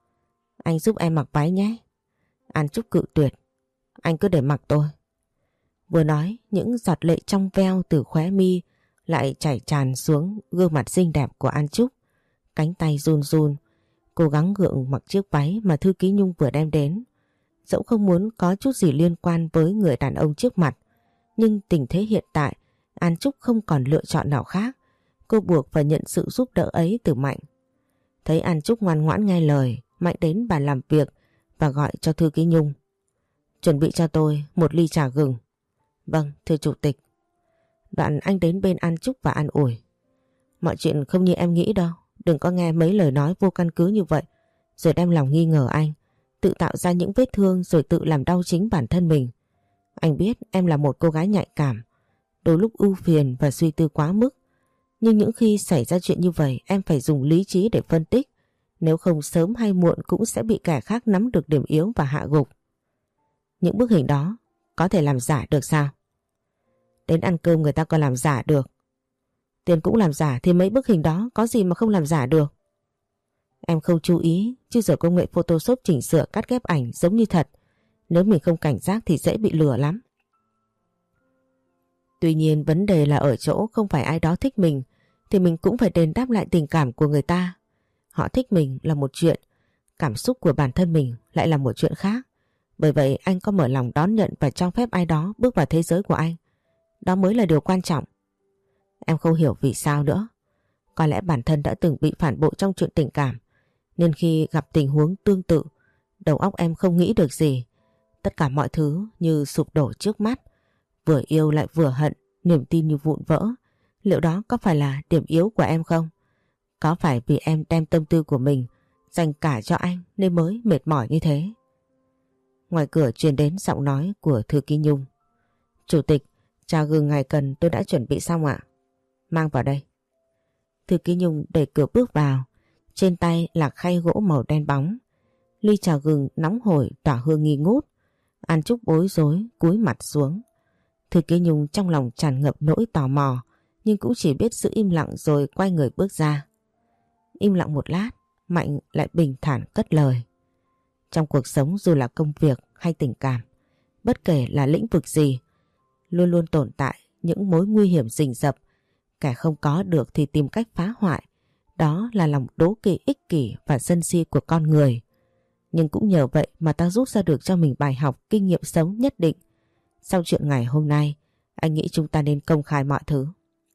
Anh giúp em mặc váy nhé. An Trúc cự tuyệt. Anh cứ để mặc tôi. Vừa nói, những giọt lệ trong veo từ khóe mi lại chảy tràn xuống gương mặt xinh đẹp của An Trúc. Cánh tay run run, cố gắng gượng mặc chiếc váy mà Thư Ký Nhung vừa đem đến. Dẫu không muốn có chút gì liên quan với người đàn ông trước mặt, nhưng tình thế hiện tại, An Trúc không còn lựa chọn nào khác. Cô buộc phải nhận sự giúp đỡ ấy từ Mạnh. Thấy An Trúc ngoan ngoãn nghe lời, Mạnh đến bàn làm việc và gọi cho Thư Ký Nhung. Chuẩn bị cho tôi một ly trà gừng. Vâng, thưa chủ tịch. Đoạn anh đến bên An Trúc và an ủi. Mọi chuyện không như em nghĩ đâu. Đừng có nghe mấy lời nói vô căn cứ như vậy rồi đem lòng nghi ngờ anh, tự tạo ra những vết thương rồi tự làm đau chính bản thân mình. Anh biết em là một cô gái nhạy cảm, đôi lúc ưu phiền và suy tư quá mức. Nhưng những khi xảy ra chuyện như vậy em phải dùng lý trí để phân tích. Nếu không sớm hay muộn cũng sẽ bị kẻ khác nắm được điểm yếu và hạ gục. Những bức hình đó có thể làm giả được sao? Đến ăn cơm người ta còn làm giả được. Tiền cũng làm giả thì mấy bức hình đó có gì mà không làm giả được. Em không chú ý chứ giờ công nghệ Photoshop chỉnh sửa cắt ghép ảnh giống như thật, Nếu mình không cảnh giác thì dễ bị lừa lắm. Tuy nhiên vấn đề là ở chỗ không phải ai đó thích mình thì mình cũng phải đền đáp lại tình cảm của người ta. Họ thích mình là một chuyện, cảm xúc của bản thân mình lại là một chuyện khác. Bởi vậy anh có mở lòng đón nhận và cho phép ai đó bước vào thế giới của anh. Đó mới là điều quan trọng. Em không hiểu vì sao nữa. Có lẽ bản thân đã từng bị phản bội trong chuyện tình cảm, nên khi gặp tình huống tương tự, đầu óc em không nghĩ được gì. Tất cả mọi thứ như sụp đổ trước mắt. Vừa yêu lại vừa hận, niềm tin như vụn vỡ. Liệu đó có phải là điểm yếu của em không? Có phải vì em đem tâm tư của mình dành cả cho anh nên mới mệt mỏi như thế? Ngoài cửa truyền đến giọng nói của Thư Ký Nhung. Chủ tịch, trà gừng ngài cần tôi đã chuẩn bị xong ạ. Mang vào đây. Thư Ký Nhung đẩy cửa bước vào. Trên tay là khay gỗ màu đen bóng. Ly trà gừng nóng hổi tỏa hương nghi ngút. An Trúc bối rối cúi mặt xuống. Thư Ký Nhung trong lòng tràn ngập nỗi tò mò, nhưng cũng chỉ biết giữ im lặng rồi quay người bước ra. Im lặng một lát, Mạnh lại bình thản cất lời. Trong cuộc sống dù là công việc hay tình cảm, bất kể là lĩnh vực gì, luôn luôn tồn tại những mối nguy hiểm rình rập. Kẻ không có được thì tìm cách phá hoại. Đó là lòng đố kỵ ích kỷ và sân si của con người. Nhưng cũng nhờ vậy mà ta rút ra được cho mình bài học kinh nghiệm sống nhất định. Sau chuyện ngày hôm nay, anh nghĩ chúng ta nên công khai mọi thứ.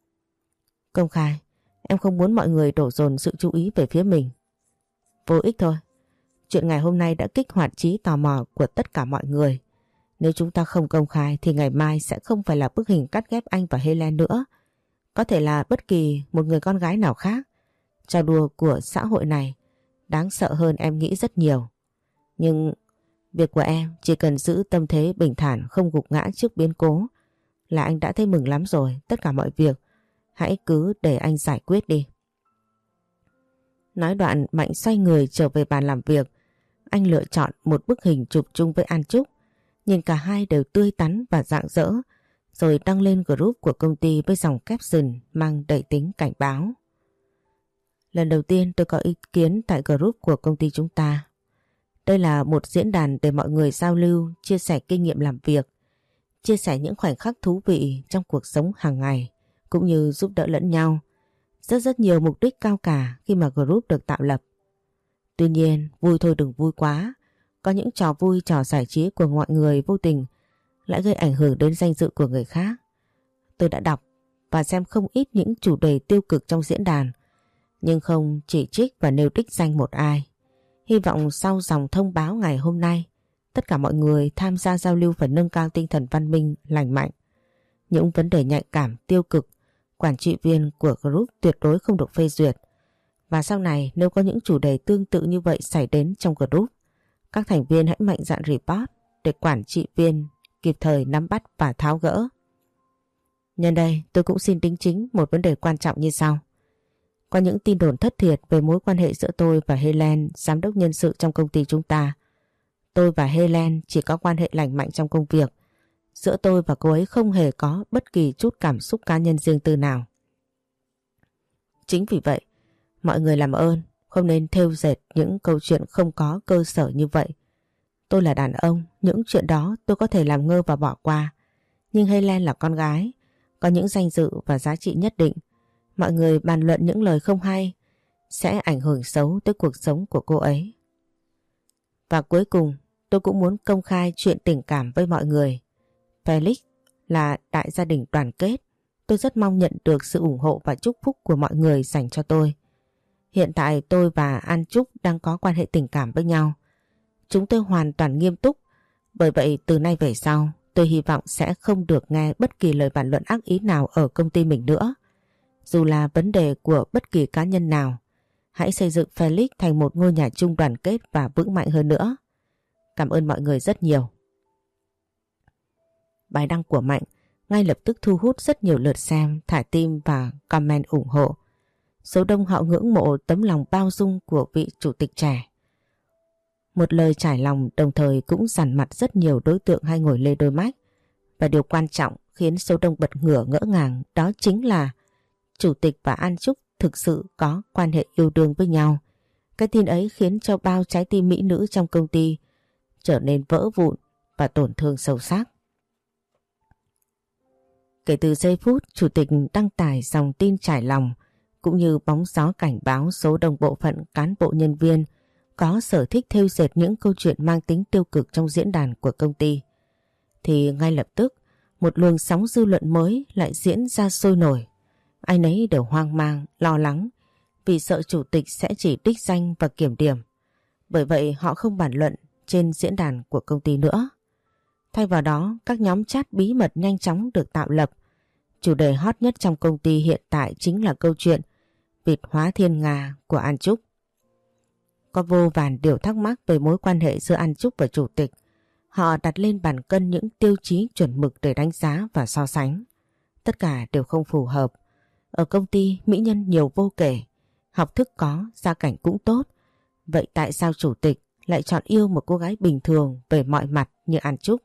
Công khai? Em không muốn mọi người đổ dồn sự chú ý về phía mình. Vô ích thôi. Chuyện ngày hôm nay đã kích hoạt trí tò mò của tất cả mọi người. Nếu chúng ta không công khai thì ngày mai sẽ không phải là bức hình cắt ghép anh và Helen nữa. Có thể là bất kỳ một người con gái nào khác. Trò đùa của xã hội này đáng sợ hơn em nghĩ rất nhiều. Nhưng việc của em chỉ cần giữ tâm thế bình thản, không gục ngã trước biến cố là anh đã thấy mừng lắm rồi. Tất cả mọi việc hãy cứ để anh giải quyết đi. Nói đoạn Mạnh xoay người trở về bàn làm việc. Anh lựa chọn một bức hình chụp chung với An Trúc. Nhìn cả hai đều tươi tắn và rạng rỡ, rồi đăng lên group của công ty với dòng caption mang đầy tính cảnh báo. Lần đầu tiên tôi có ý kiến tại group của công ty chúng ta. Đây là một diễn đàn để mọi người giao lưu, chia sẻ kinh nghiệm làm việc, chia sẻ những khoảnh khắc thú vị trong cuộc sống hàng ngày, cũng như giúp đỡ lẫn nhau. Rất nhiều mục đích cao cả khi mà group được tạo lập. Tuy nhiên, vui thôi đừng vui quá. Có những trò vui, trò giải trí của mọi người vô tình lại gây ảnh hưởng đến danh dự của người khác. Tôi đã đọc và xem không ít những chủ đề tiêu cực trong diễn đàn, nhưng không chỉ trích và nêu đích danh một ai. Hy vọng sau dòng thông báo ngày hôm nay, tất cả mọi người tham gia giao lưu và nâng cao tinh thần văn minh, lành mạnh. Những vấn đề nhạy cảm, tiêu cực, quản trị viên của group tuyệt đối không được phê duyệt. Và sau này nếu có những chủ đề tương tự như vậy xảy đến trong group, các thành viên hãy mạnh dạn report để quản trị viên kịp thời nắm bắt và tháo gỡ. Nhân đây tôi cũng xin đính chính một vấn đề quan trọng như sau. Có những tin đồn thất thiệt về mối quan hệ giữa tôi và Helen, giám đốc nhân sự trong công ty chúng ta. Tôi và Helen chỉ có quan hệ lành mạnh trong công việc. Giữa tôi và cô ấy không hề có bất kỳ chút cảm xúc cá nhân riêng tư nào. Chính vì vậy, mọi người làm ơn không nên thêu dệt những câu chuyện không có cơ sở như vậy. Tôi là đàn ông, những chuyện đó tôi có thể làm ngơ và bỏ qua. Nhưng Helen là con gái, có những danh dự và giá trị nhất định. Mọi người bàn luận những lời không hay sẽ ảnh hưởng xấu tới cuộc sống của cô ấy. Và cuối cùng, tôi cũng muốn công khai chuyện tình cảm với mọi người. Felix là đại gia đình đoàn kết. Tôi rất mong nhận được sự ủng hộ và chúc phúc của mọi người dành cho tôi. Hiện tại tôi và An Trúc đang có quan hệ tình cảm với nhau. Chúng tôi hoàn toàn nghiêm túc. Bởi vậy từ nay về sau, tôi hy vọng sẽ không được nghe bất kỳ lời bàn luận ác ý nào ở công ty mình nữa. Dù là vấn đề của bất kỳ cá nhân nào, hãy xây dựng Felix thành một ngôi nhà chung đoàn kết và vững mạnh hơn nữa. Cảm ơn mọi người rất nhiều. Bài đăng của Mạnh ngay lập tức thu hút rất nhiều lượt xem, thả tim và comment ủng hộ. Số đông họ ngưỡng mộ tấm lòng bao dung của vị chủ tịch trẻ. Một lời trải lòng đồng thời cũng dằn mặt rất nhiều đối tượng hay ngồi lê đôi mách. Và điều quan trọng khiến số đông bật ngửa ngỡ ngàng đó chính là chủ tịch và An Trúc thực sự có quan hệ yêu đương với nhau. Cái tin ấy khiến cho bao trái tim mỹ nữ trong công ty trở nên vỡ vụn và tổn thương sâu sắc. Kể từ giây phút Chủ tịch đăng tải dòng tin trải lòng cũng như bóng gió cảnh báo số đông bộ phận cán bộ nhân viên có sở thích thêu dệt những câu chuyện mang tính tiêu cực trong diễn đàn của công ty, thì ngay lập tức một luồng sóng dư luận mới lại diễn ra sôi nổi. Ai nấy đều hoang mang, lo lắng vì sợ Chủ tịch sẽ chỉ đích danh và kiểm điểm. Bởi vậy họ không bàn luận trên diễn đàn của công ty nữa. Thay vào đó, các nhóm chat bí mật nhanh chóng được tạo lập. Chủ đề hot nhất trong công ty hiện tại chính là câu chuyện vịt hóa thiên nga của An Trúc. Có vô vàn điều thắc mắc về mối quan hệ giữa An Trúc và Chủ tịch. Họ đặt lên bàn cân những tiêu chí chuẩn mực để đánh giá và so sánh. Tất cả đều không phù hợp. Ở công ty, mỹ nhân nhiều vô kể, học thức có, gia cảnh cũng tốt. Vậy tại sao Chủ tịch lại chọn yêu một cô gái bình thường về mọi mặt như An Trúc?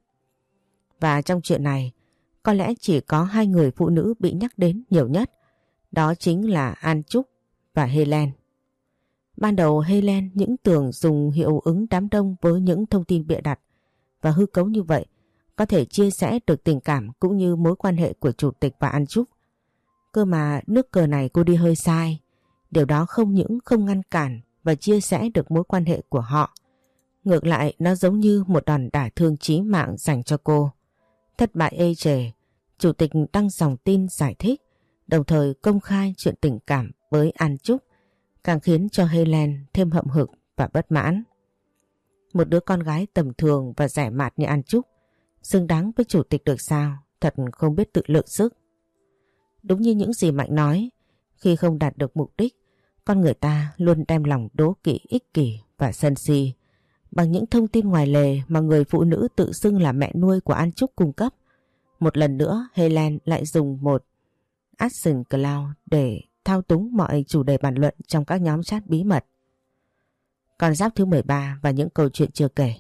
Và trong chuyện này, có lẽ chỉ có hai người phụ nữ bị nhắc đến nhiều nhất. Đó chính là An Trúc và Helen. Ban đầu Helen những tưởng dùng hiệu ứng đám đông với những thông tin bịa đặt và hư cấu như vậy có thể chia sẻ được tình cảm cũng như mối quan hệ của Chủ tịch và An Trúc. Cơ mà nước cờ này cô đi hơi sai. Điều đó không những không ngăn cản và chia sẻ được mối quan hệ của họ. Ngược lại, nó giống như một đòn đả thương chí mạng dành cho cô. Thất bại ê chề, Chủ tịch đăng dòng tin giải thích, đồng thời công khai chuyện tình cảm với An Trúc, càng khiến cho Helen thêm hậm hực và bất mãn. Một đứa con gái tầm thường và rẻ mạt như An Trúc, xứng đáng với Chủ tịch được sao, thật không biết tự lượng sức. Đúng như những gì Mạnh nói, khi không đạt được mục đích, con người ta luôn đem lòng đố kỵ, ích kỷ và sân si. Bằng những thông tin ngoài lề mà người phụ nữ tự xưng là mẹ nuôi của An Trúc cung cấp, một lần nữa Helen lại dùng một action cloud để thao túng mọi chủ đề bàn luận trong các nhóm chat bí mật. Con giáp thứ 13 và những câu chuyện chưa kể.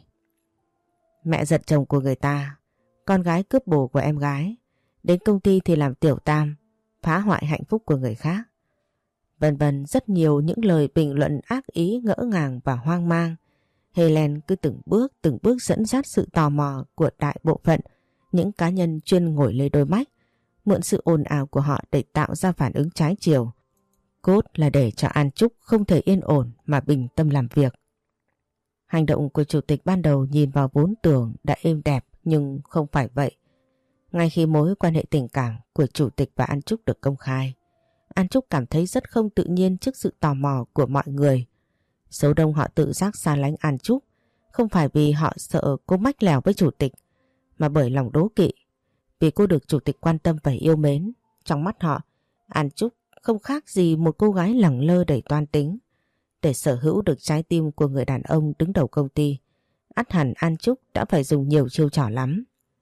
Mẹ giật chồng của người ta, con gái cướp bồ của em gái, đến công ty thì làm tiểu tam, phá hoại hạnh phúc của người khác. Vân vân, rất nhiều những lời bình luận ác ý, ngỡ ngàng và hoang mang. Helen cứ từng bước dẫn dắt sự tò mò của đại bộ phận những cá nhân chuyên ngồi lê đôi mách, mượn sự ồn ào của họ để tạo ra phản ứng trái chiều. Cốt là để cho An Trúc không thể yên ổn mà bình tâm làm việc. Hành động của Chủ tịch ban đầu nhìn vào vốn tưởng đã êm đẹp, nhưng không phải vậy. Ngay khi mối quan hệ tình cảm của Chủ tịch và An Trúc được công khai, An Trúc cảm thấy rất không tự nhiên trước sự tò mò của mọi người. Số đông họ tự giác xa lánh An Trúc, không phải vì họ sợ cô mách lèo với Chủ tịch, mà bởi lòng đố kỵ. Vì cô được Chủ tịch quan tâm và yêu mến, trong mắt họ, An Trúc không khác gì một cô gái lẳng lơ đầy toan tính. Để sở hữu được trái tim của người đàn ông đứng đầu công ty, ắt hẳn An Trúc đã phải dùng nhiều chiêu trò lắm.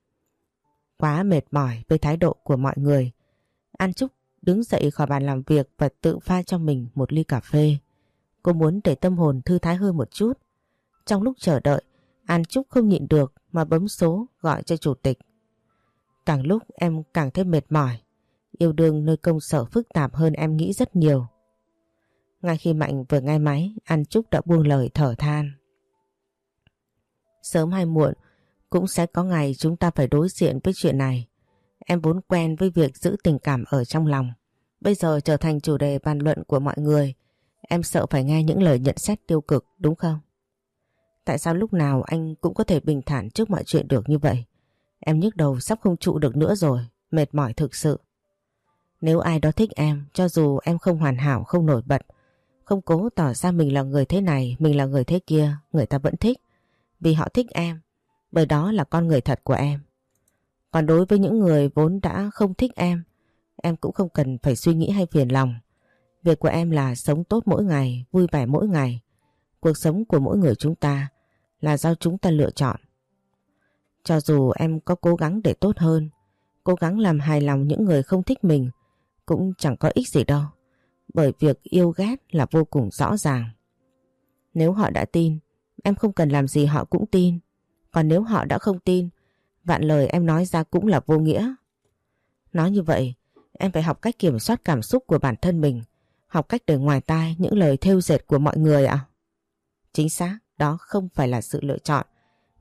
Quá mệt mỏi với thái độ của mọi người, An Trúc đứng dậy khỏi bàn làm việc và tự pha cho mình một ly cà phê. Cô muốn để tâm hồn thư thái hơn một chút. Trong lúc chờ đợi, An Trúc không nhịn được mà bấm số gọi cho Chủ tịch. Càng lúc em càng thêm mệt mỏi. Yêu đương nơi công sở phức tạp hơn em nghĩ rất nhiều. Ngay khi Mạnh vừa nghe máy, An Trúc đã buông lời thở than. Sớm hay muộn cũng sẽ có ngày chúng ta phải đối diện với chuyện này. Em vốn quen với việc giữ tình cảm ở trong lòng. Bây giờ trở thành chủ đề bàn luận của mọi người. Em sợ phải nghe những lời nhận xét tiêu cực, đúng không? Tại sao lúc nào anh cũng có thể bình thản trước mọi chuyện được như vậy? Em nhức đầu sắp không trụ được nữa rồi, mệt mỏi thực sự. Nếu ai đó thích em, cho dù em không hoàn hảo, không nổi bật, không cố tỏ ra mình là người thế này, mình là người thế kia, người ta vẫn thích. Vì họ thích em, bởi đó là con người thật của em. Còn đối với những người vốn đã không thích em cũng không cần phải suy nghĩ hay phiền lòng. Việc của em là sống tốt mỗi ngày, vui vẻ mỗi ngày. Cuộc sống của mỗi người chúng ta là do chúng ta lựa chọn. Cho dù em có cố gắng để tốt hơn, cố gắng làm hài lòng những người không thích mình, cũng chẳng có ích gì đâu. Bởi việc yêu ghét là vô cùng rõ ràng. Nếu họ đã tin, em không cần làm gì họ cũng tin. Còn nếu họ đã không tin, vạn lời em nói ra cũng là vô nghĩa. Nói như vậy, em phải học cách kiểm soát cảm xúc của bản thân mình, học cách để ngoài tai những lời thêu dệt của mọi người ạ. Chính xác, đó không phải là sự lựa chọn,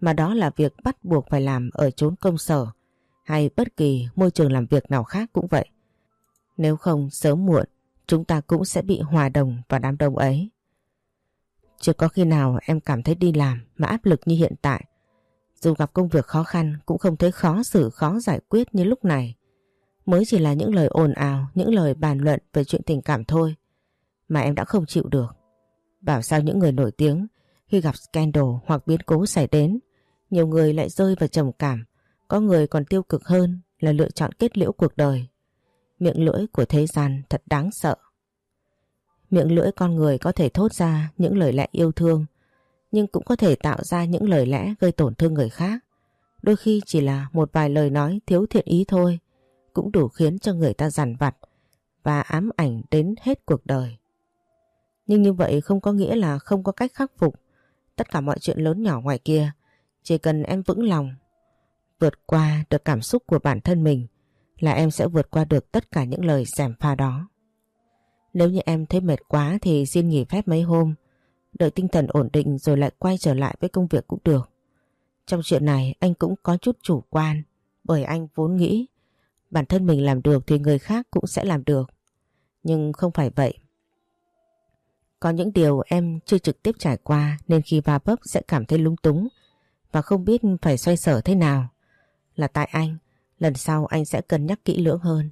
mà đó là việc bắt buộc phải làm ở chốn công sở hay bất kỳ môi trường làm việc nào khác cũng vậy. Nếu không sớm muộn chúng ta cũng sẽ bị hòa đồng vào đám đông ấy. Chưa có khi nào em cảm thấy đi làm mà áp lực như hiện tại. Dù gặp công việc khó khăn cũng không thấy khó xử khó giải quyết như lúc này. Mới chỉ là những lời ồn ào, những lời bàn luận về chuyện tình cảm thôi mà em đã không chịu được. Bảo sao những người nổi tiếng khi gặp scandal hoặc biến cố xảy đến, nhiều người lại rơi vào trầm cảm, có người còn tiêu cực hơn là lựa chọn kết liễu cuộc đời. Miệng lưỡi của thế gian thật đáng sợ. Miệng lưỡi con người có thể thốt ra những lời lẽ yêu thương, nhưng cũng có thể tạo ra những lời lẽ gây tổn thương người khác. Đôi khi chỉ là một vài lời nói thiếu thiện ý thôi, cũng đủ khiến cho người ta dằn vặt và ám ảnh đến hết cuộc đời. Nhưng như vậy không có nghĩa là không có cách khắc phục tất cả mọi chuyện lớn nhỏ ngoài kia. Chỉ cần em vững lòng, vượt qua được cảm xúc của bản thân mình là em sẽ vượt qua được tất cả những lời gièm pha đó. Nếu như em thấy mệt quá thì xin nghỉ phép mấy hôm, đợi tinh thần ổn định rồi lại quay trở lại với công việc cũng được. Trong chuyện này anh cũng có chút chủ quan, bởi anh vốn nghĩ bản thân mình làm được thì người khác cũng sẽ làm được. Nhưng không phải vậy. Có những điều em chưa trực tiếp trải qua nên khi va vấp sẽ cảm thấy lúng túng và không biết phải xoay sở thế nào. Là tại anh, lần sau anh sẽ cân nhắc kỹ lưỡng hơn.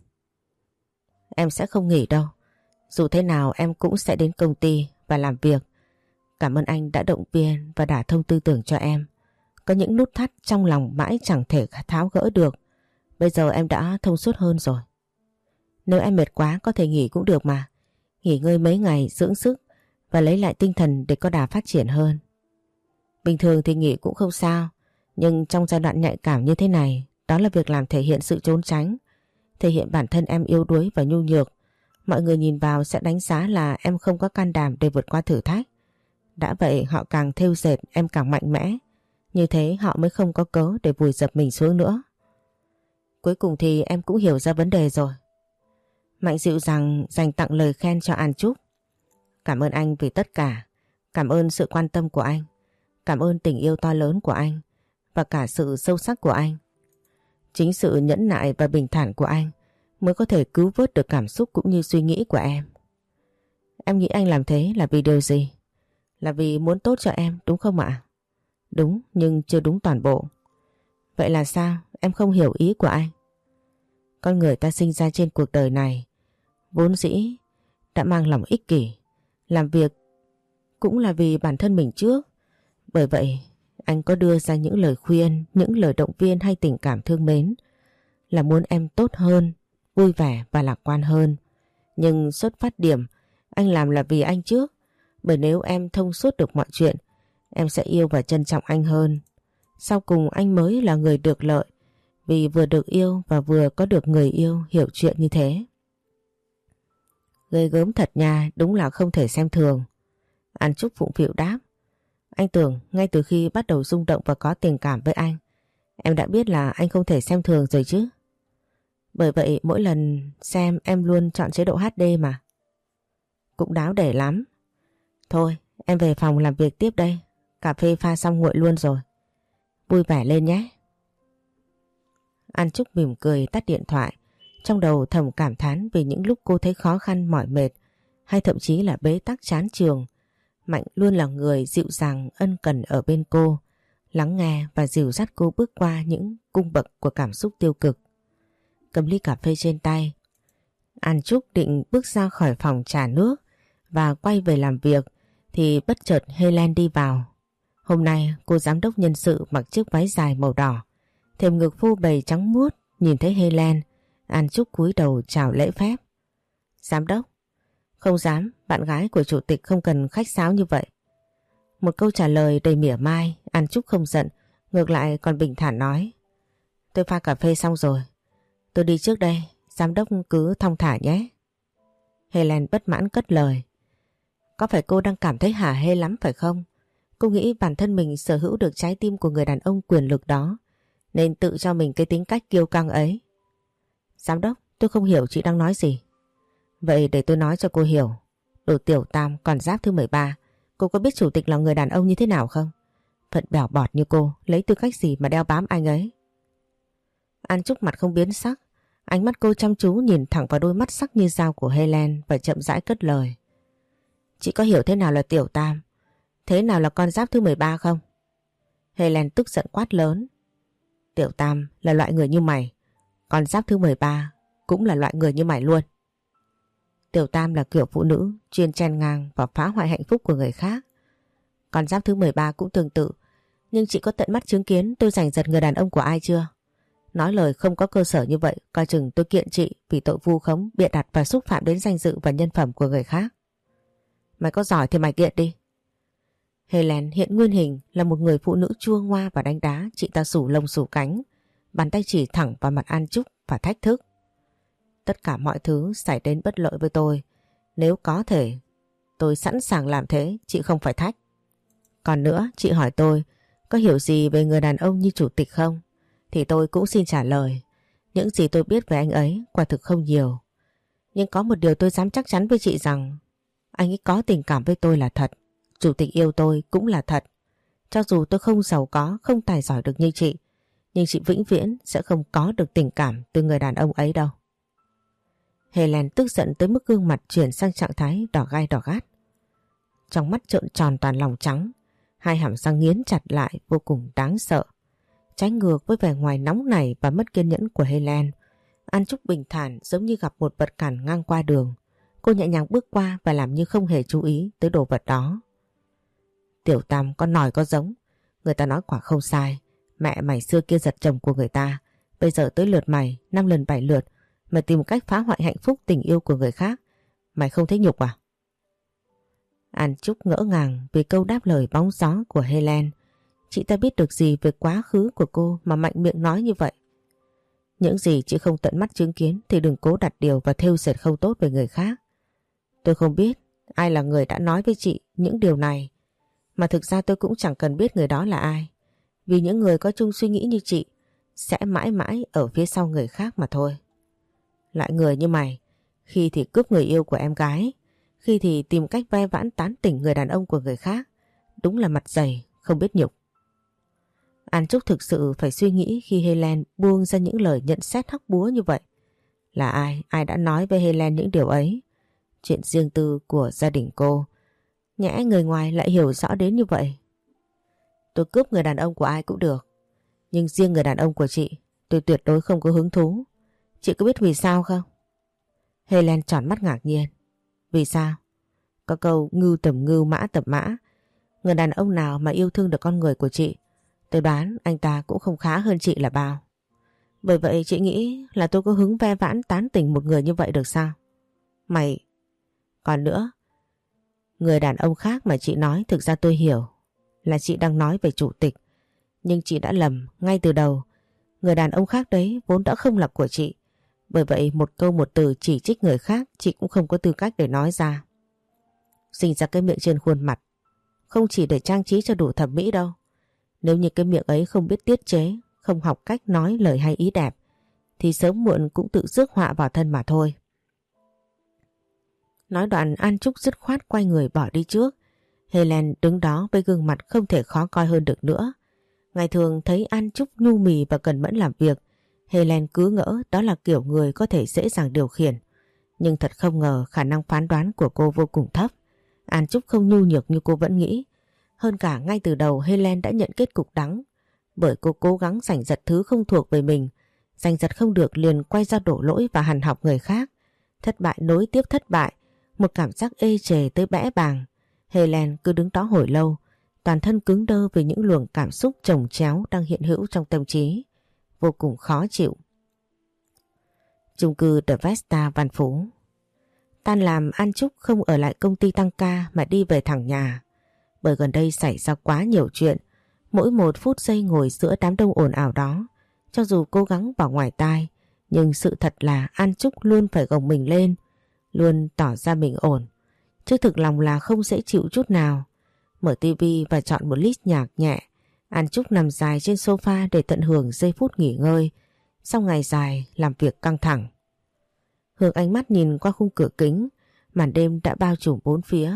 Em sẽ không nghỉ đâu. Dù thế nào em cũng sẽ đến công ty và làm việc. Cảm ơn anh đã động viên và đả thông tư tưởng cho em. Có những nút thắt trong lòng mãi chẳng thể tháo gỡ được. Bây giờ em đã thông suốt hơn rồi. Nếu em mệt quá có thể nghỉ cũng được mà. Nghỉ ngơi mấy ngày dưỡng sức và lấy lại tinh thần để có đà phát triển hơn. Bình thường thì nghỉ cũng không sao, nhưng trong giai đoạn nhạy cảm như thế này, đó là việc làm thể hiện sự trốn tránh, thể hiện bản thân em yếu đuối và nhu nhược. Mọi người nhìn vào sẽ đánh giá là em không có can đảm để vượt qua thử thách. Đã vậy họ càng thêu dệt em càng mạnh mẽ, như thế họ mới không có cớ để vùi dập mình xuống nữa. Cuối cùng thì em cũng hiểu ra vấn đề rồi. Mạnh dịu dàng dành tặng lời khen cho An Trúc. Cảm ơn anh vì tất cả. Cảm ơn sự quan tâm của anh. Cảm ơn tình yêu to lớn của anh và cả sự sâu sắc của anh. Chính sự nhẫn nại và bình thản của anh mới có thể cứu vớt được cảm xúc cũng như suy nghĩ của em. Em nghĩ anh làm thế là vì điều gì? Là vì muốn tốt cho em đúng không ạ? Đúng, nhưng chưa đúng toàn bộ. Vậy là sao? Em không hiểu ý của anh. Con người ta sinh ra trên cuộc đời này vốn dĩ đã mang lòng ích kỷ. Làm việc cũng là vì bản thân mình trước. Bởi vậy anh có đưa ra những lời khuyên, những lời động viên hay tình cảm thương mến là muốn em tốt hơn, vui vẻ và lạc quan hơn. Nhưng xuất phát điểm anh làm là vì anh trước. Bởi nếu em thông suốt được mọi chuyện, em sẽ yêu và trân trọng anh hơn. Sau cùng anh mới là người được lợi, vì vừa được yêu và vừa có được người yêu hiểu chuyện như thế. Ghê gớm thật nha, đúng là không thể xem thường. An Trúc phụng phịu đáp. Anh tưởng ngay từ khi bắt đầu rung động và có tình cảm với anh, em đã biết là anh không thể xem thường rồi chứ. Bởi vậy mỗi lần xem em luôn chọn chế độ HD mà. Cũng đáo để lắm. Thôi em về phòng làm việc tiếp đây. Cà phê pha xong nguội luôn rồi. Vui vẻ lên nhé. An Trúc mỉm cười tắt điện thoại. Trong đầu thầm cảm thán về những lúc cô thấy khó khăn mỏi mệt hay thậm chí là bế tắc chán trường. Mạnh luôn là người dịu dàng ân cần ở bên cô, lắng nghe và dìu dắt cô bước qua những cung bậc của cảm xúc tiêu cực. Cầm ly cà phê trên tay, An Trúc định bước ra khỏi phòng trà nước và quay về làm việc thì bất chợt Helen đi vào. Hôm nay cô giám đốc nhân sự mặc chiếc váy dài màu đỏ, thềm ngực phô bày trắng muốt. Nhìn thấy Helen, An Trúc cúi đầu chào lễ phép. Giám đốc? Không dám, bạn gái của chủ tịch không cần khách sáo như vậy. Một câu trả lời đầy mỉa mai. An Trúc không giận, ngược lại còn bình thản nói. Tôi pha cà phê xong rồi, tôi đi trước đây, giám đốc cứ thong thả nhé. Helen bất mãn cất lời. Có phải cô đang cảm thấy hả hê lắm phải không? Cô nghĩ bản thân mình sở hữu được trái tim của người đàn ông quyền lực đó, nên tự cho mình cái tính cách kiêu căng ấy. Giám đốc, tôi không hiểu chị đang nói gì. Vậy để tôi nói cho cô hiểu. Đồ tiểu tam còn giáp thứ 13. Cô có biết chủ tịch là người đàn ông như thế nào không? Phận bèo bọt như cô lấy tư cách gì mà đeo bám anh ấy? An Trúc mặt không biến sắc, ánh mắt cô chăm chú nhìn thẳng vào đôi mắt sắc như dao của Helen và chậm rãi cất lời. Chị có hiểu thế nào là tiểu tam, thế nào là con giáp thứ 13 không? Helen tức giận quát lớn. Tiểu tam là loại người như mày, con giáp thứ 13 cũng là loại người như mày luôn. Tiểu tam là kiểu phụ nữ chuyên chen ngang và phá hoại hạnh phúc của người khác. Con giáp thứ 13 cũng tương tự, nhưng chị có tận mắt chứng kiến tôi giành giật người đàn ông của ai chưa? Nói lời không có cơ sở như vậy, coi chừng tôi kiện chị vì tội vu khống, bịa đặt và xúc phạm đến danh dự và nhân phẩm của người khác. Mày có giỏi thì mày kiện đi. Helen hiện nguyên hình là một người phụ nữ chua ngoa và đánh đá, chị ta xù lông xù cánh, bàn tay chỉ thẳng vào mặt An Trúc và thách thức. Tất cả mọi thứ xảy đến bất lợi với tôi. Nếu có thể, tôi sẵn sàng làm thế, chị không phải thách. Còn nữa, chị hỏi tôi có hiểu gì về người đàn ông như chủ tịch không? Thì tôi cũng xin trả lời. Những gì tôi biết về anh ấy quả thực không nhiều. Nhưng có một điều tôi dám chắc chắn với chị rằng anh ấy có tình cảm với tôi là thật. Chủ tịch yêu tôi cũng là thật. Cho dù tôi không giàu có, không tài giỏi được như chị, nhưng chị vĩnh viễn sẽ không có được tình cảm từ người đàn ông ấy đâu. Helen tức giận tới mức gương mặt chuyển sang trạng thái đỏ gai đỏ gắt. Trong mắt trợn tròn toàn lòng trắng, hai hàm răng nghiến chặt lại vô cùng đáng sợ. Trái ngược với vẻ ngoài nóng nảy và mất kiên nhẫn của Helen, An Trúc bình thản giống như gặp một vật cản ngang qua đường. Cô nhẹ nhàng bước qua và làm như không hề chú ý tới đồ vật đó. Tiểu tam con nòi có giống, người ta nói quả không sai. Mẹ mày xưa kia giật chồng của người ta, bây giờ tới lượt mày 5 lần 7 lượt mà tìm một cách phá hoại hạnh phúc tình yêu của người khác. Mày không thấy nhục à? An Trúc ngỡ ngàng vì câu đáp lời bóng gió của Helen. Chị ta biết được gì về quá khứ của cô mà mạnh miệng nói như vậy? Những gì chị không tận mắt chứng kiến thì đừng cố đặt điều và thêu dệt không tốt về người khác. Tôi không biết ai là người đã nói với chị những điều này, mà thực ra tôi cũng chẳng cần biết người đó là ai. Vì những người có chung suy nghĩ như chị sẽ mãi mãi ở phía sau người khác mà thôi. Loại người như mày, khi thì cướp người yêu của em gái, khi thì tìm cách ve vãn tán tỉnh người đàn ông của người khác. Đúng là mặt dày, không biết nhục. An Trúc thực sự phải suy nghĩ khi Helen buông ra những lời nhận xét hóc búa như vậy. Là ai đã nói với Helen những điều ấy? Chuyện riêng tư của gia đình cô, nhẽ người ngoài lại hiểu rõ đến như vậy. Tôi cướp người đàn ông của ai cũng được, nhưng riêng người đàn ông của chị tôi tuyệt đối không có hứng thú. Chị có biết vì sao không? Helen tròn mắt ngạc nhiên. Vì sao? Có câu ngưu tầm ngưu mã tầm mã. Người đàn ông nào mà yêu thương được con người của chị, tôi đoán anh ta cũng không khá hơn chị là bao. Bởi vậy chị nghĩ là tôi có hứng ve vãn tán tỉnh một người như vậy được sao? Mày... Còn nữa, người đàn ông khác mà chị nói thực ra tôi hiểu là chị đang nói về chủ tịch. Nhưng chị đã lầm ngay từ đầu. Người đàn ông khác đấy vốn đã không là của chị. Bởi vậy một câu một từ chỉ trích người khác chị cũng không có tư cách để nói ra. Sinh ra cái miệng trên khuôn mặt không chỉ để trang trí cho đủ thẩm mỹ đâu. Nếu như cái miệng ấy không biết tiết chế, không học cách nói lời hay ý đẹp, thì sớm muộn cũng tự rước họa vào thân mà thôi. Nói đoạn An Trúc dứt khoát quay người bỏ đi trước. Helen đứng đó với gương mặt không thể khó coi hơn được nữa. Ngày thường thấy An Trúc nhu mì và cẩn mẫn làm việc, Helen cứ ngỡ đó là kiểu người có thể dễ dàng điều khiển. Nhưng thật không ngờ khả năng phán đoán của cô vô cùng thấp. An Trúc không nhu nhược như cô vẫn nghĩ. Hơn cả ngay từ đầu Helen đã nhận kết cục đắng. Bởi cô cố gắng giành giật thứ không thuộc về mình. Giành giật không được liền quay ra đổ lỗi và hằn học người khác. Thất bại nối tiếp thất bại. Một cảm giác ê chề tới bẽ bàng. Helen cứ đứng đó hồi lâu, toàn thân cứng đơ vì những luồng cảm xúc chồng chéo đang hiện hữu trong tâm trí. Vô cùng khó chịu. Chung cư The Vesta Văn Phú. Tan làm An Trúc không ở lại công ty tăng ca mà đi về thẳng nhà. Bởi gần đây xảy ra quá nhiều chuyện. Mỗi một phút giây ngồi giữa đám đông ồn ào đó, cho dù cố gắng bỏ ngoài tai, nhưng sự thật là An Trúc luôn phải gồng mình lên, luôn tỏ ra mình ổn. Chứ thực lòng là không dễ chịu chút nào. Mở tivi và chọn một list nhạc nhẹ, An Trúc nằm dài trên sofa để tận hưởng giây phút nghỉ ngơi sau ngày dài làm việc căng thẳng. Hướng ánh mắt nhìn qua khung cửa kính, màn đêm đã bao trùm bốn phía,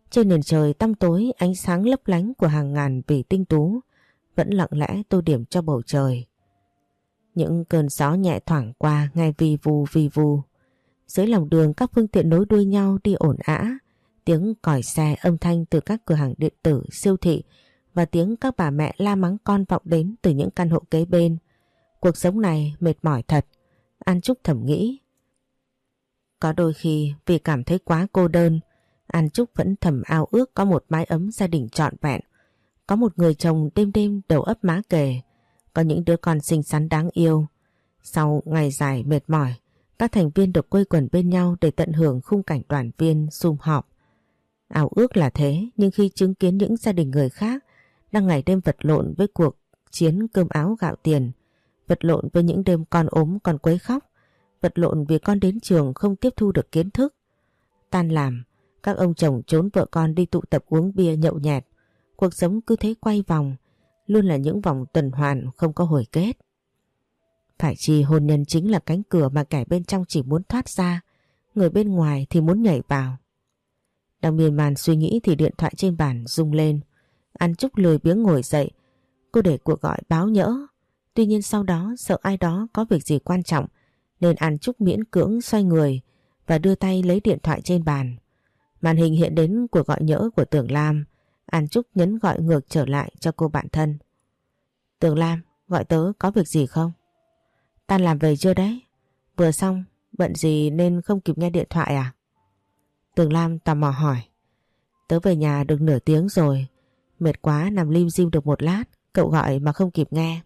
Trên nền trời tăm tối, ánh sáng lấp lánh của hàng ngàn vì tinh tú vẫn lặng lẽ tô điểm cho bầu trời. Những cơn gió nhẹ thoảng qua nghe vi vù. Dưới lòng đường các phương tiện nối đuôi nhau đi ồn ào, tiếng còi xe, âm thanh từ các cửa hàng điện tử, siêu thị và tiếng các bà mẹ la mắng con vọng đến từ những căn hộ kế bên. Cuộc sống này mệt mỏi thật, An Trúc thầm nghĩ. Có đôi khi vì cảm thấy quá cô đơn, An Trúc vẫn thầm ao ước có một mái ấm gia đình trọn vẹn, có một người chồng đêm đêm đầu ấp má kề, có những đứa con xinh xắn đáng yêu. Sau ngày dài mệt mỏi, các thành viên được quây quần bên nhau để tận hưởng khung cảnh đoàn viên sum họp. Ao ước là thế, nhưng khi chứng kiến những gia đình người khác đang ngày đêm vật lộn với cuộc chiến cơm áo gạo tiền, vật lộn với những đêm con ốm con quấy khóc, vật lộn vì con đến trường không tiếp thu được kiến thức. Tan làm, các ông chồng trốn vợ con đi tụ tập uống bia nhậu nhẹt. Cuộc sống cứ thế quay vòng, luôn là những vòng tuần hoàn không có hồi kết. Phải chi hôn nhân chính là cánh cửa mà kẻ bên trong chỉ muốn thoát ra, người bên ngoài thì muốn nhảy vào. Đang miên man suy nghĩ thì điện thoại trên bàn rung lên. An Trúc lười biếng ngồi dậy, cô để cuộc gọi báo nhỡ. Tuy nhiên sau đó sợ ai đó có việc gì quan trọng nên An Trúc miễn cưỡng xoay người và đưa tay lấy điện thoại trên bàn. Màn hình hiện đến cuộc gọi nhỡ của Tường Lam. An Trúc nhấn gọi ngược trở lại cho cô bạn thân. Tường Lam, gọi tớ có việc gì không? Tan làm về chưa đấy? Vừa xong, bận gì nên không kịp nghe điện thoại à? Tường Lam tò mò hỏi. Tớ về nhà được nửa tiếng rồi, mệt quá nằm lim dim được một lát, cậu gọi mà không kịp nghe.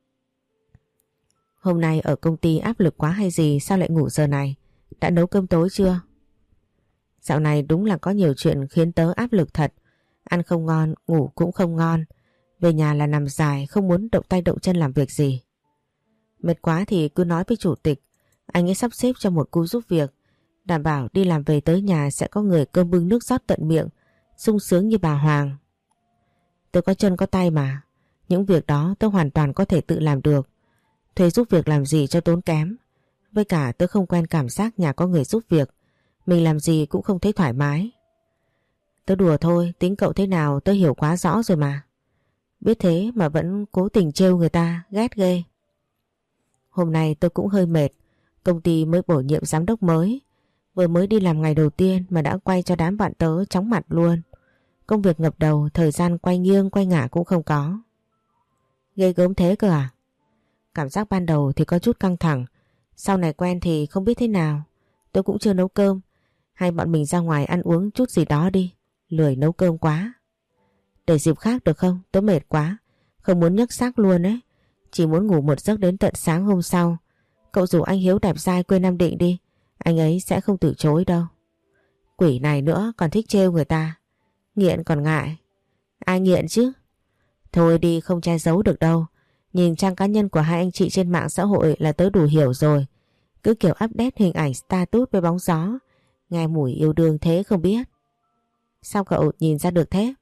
Hôm nay ở công ty áp lực quá hay gì sao lại ngủ giờ này? Đã nấu cơm tối chưa? Dạo này đúng là có nhiều chuyện khiến tớ áp lực thật. Ăn không ngon, ngủ cũng không ngon. Về nhà là nằm dài, không muốn động tay động chân làm việc gì. Mệt quá thì cứ nói với chủ tịch, anh ấy sắp xếp cho một cu giúp việc, đảm bảo đi làm về tới nhà sẽ có người cơm bưng nước rót tận miệng, sung sướng như bà Hoàng. Tớ có chân có tay mà, những việc đó tớ hoàn toàn có thể tự làm được. Thuê giúp việc làm gì cho tốn kém. Với cả tớ không quen cảm giác nhà có người giúp việc, mình làm gì cũng không thấy thoải mái. Tớ đùa thôi, tính cậu thế nào tớ hiểu quá rõ rồi mà. Biết thế mà vẫn cố tình trêu người ta, ghét ghê. Hôm nay tôi cũng hơi mệt, công ty mới bổ nhiệm giám đốc mới. Vừa mới đi làm ngày đầu tiên mà đã quay cho đám bạn tớ chóng mặt luôn. Công việc ngập đầu, thời gian quay nghiêng quay ngả cũng không có. Ghê gớm thế cơ à? Cảm giác ban đầu thì có chút căng thẳng, sau này quen thì không biết thế nào. Tôi cũng chưa nấu cơm, hay bọn mình ra ngoài ăn uống chút gì đó đi, lười nấu cơm quá. Để dịp khác được không? Tớ mệt quá, không muốn nhấc xác luôn ấy. Chỉ muốn ngủ một giấc đến tận sáng hôm sau. Cậu rủ anh Hiếu đẹp trai quê Nam Định đi, anh ấy sẽ không từ chối đâu. Quỷ này nữa còn thích trêu người ta. Nghiện còn ngại. Ai nghiện chứ? Thôi đi, không che giấu được đâu. Nhìn trang cá nhân của hai anh chị trên mạng xã hội là tớ đủ hiểu rồi. Cứ kiểu update hình ảnh status với bóng gió, nghe mùi yêu đương thế không biết. Sao cậu nhìn ra được thế?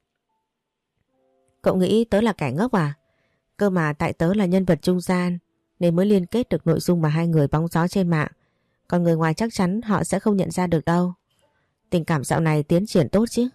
Cậu nghĩ tớ là kẻ ngốc à? Cơ mà tại tớ là nhân vật trung gian nên mới liên kết được nội dung mà hai người bóng gió trên mạng. Còn người ngoài chắc chắn họ sẽ không nhận ra được đâu. Tình cảm dạo này tiến triển tốt chứ?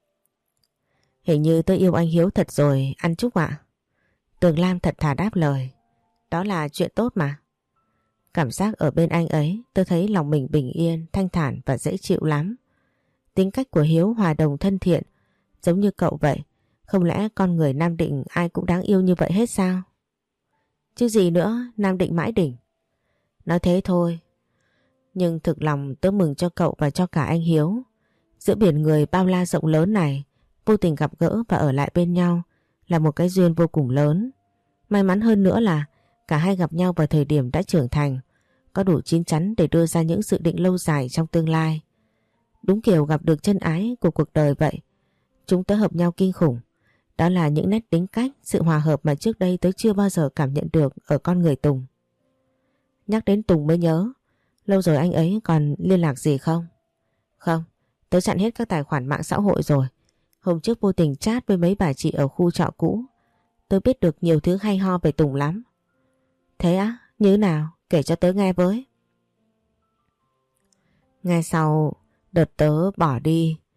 Hình như tớ yêu anh Hiếu thật rồi, An Trúc ạ. Tường Lam thật thà đáp lời. Đó là chuyện tốt mà. Cảm giác ở bên anh ấy tớ thấy lòng mình bình yên, thanh thản và dễ chịu lắm. Tính cách của Hiếu hòa đồng thân thiện, giống như cậu vậy. Không lẽ con người Nam Định ai cũng đáng yêu như vậy hết sao? Chứ gì nữa, Nam Định mãi đỉnh. Nói thế thôi. Nhưng thực lòng tớ mừng cho cậu và cho cả anh Hiếu. Giữa biển người bao la rộng lớn này, vô tình gặp gỡ và ở lại bên nhau là một cái duyên vô cùng lớn. May mắn hơn nữa là cả hai gặp nhau vào thời điểm đã trưởng thành, có đủ chín chắn để đưa ra những dự định lâu dài trong tương lai. Đúng kiểu gặp được chân ái của cuộc đời vậy. Chúng tớ hợp nhau kinh khủng. Đó là những nét tính cách, sự hòa hợp mà trước đây tớ chưa bao giờ cảm nhận được ở con người Tùng. Nhắc đến Tùng mới nhớ, lâu rồi anh ấy còn liên lạc gì không? Không, tớ chặn hết các tài khoản mạng xã hội rồi. Hôm trước vô tình chat với mấy bà chị ở khu trọ cũ. Tớ biết được nhiều thứ hay ho về Tùng lắm. Thế á, như nào? Kể cho tớ nghe với. Ngay sau đợt tớ bỏ đi,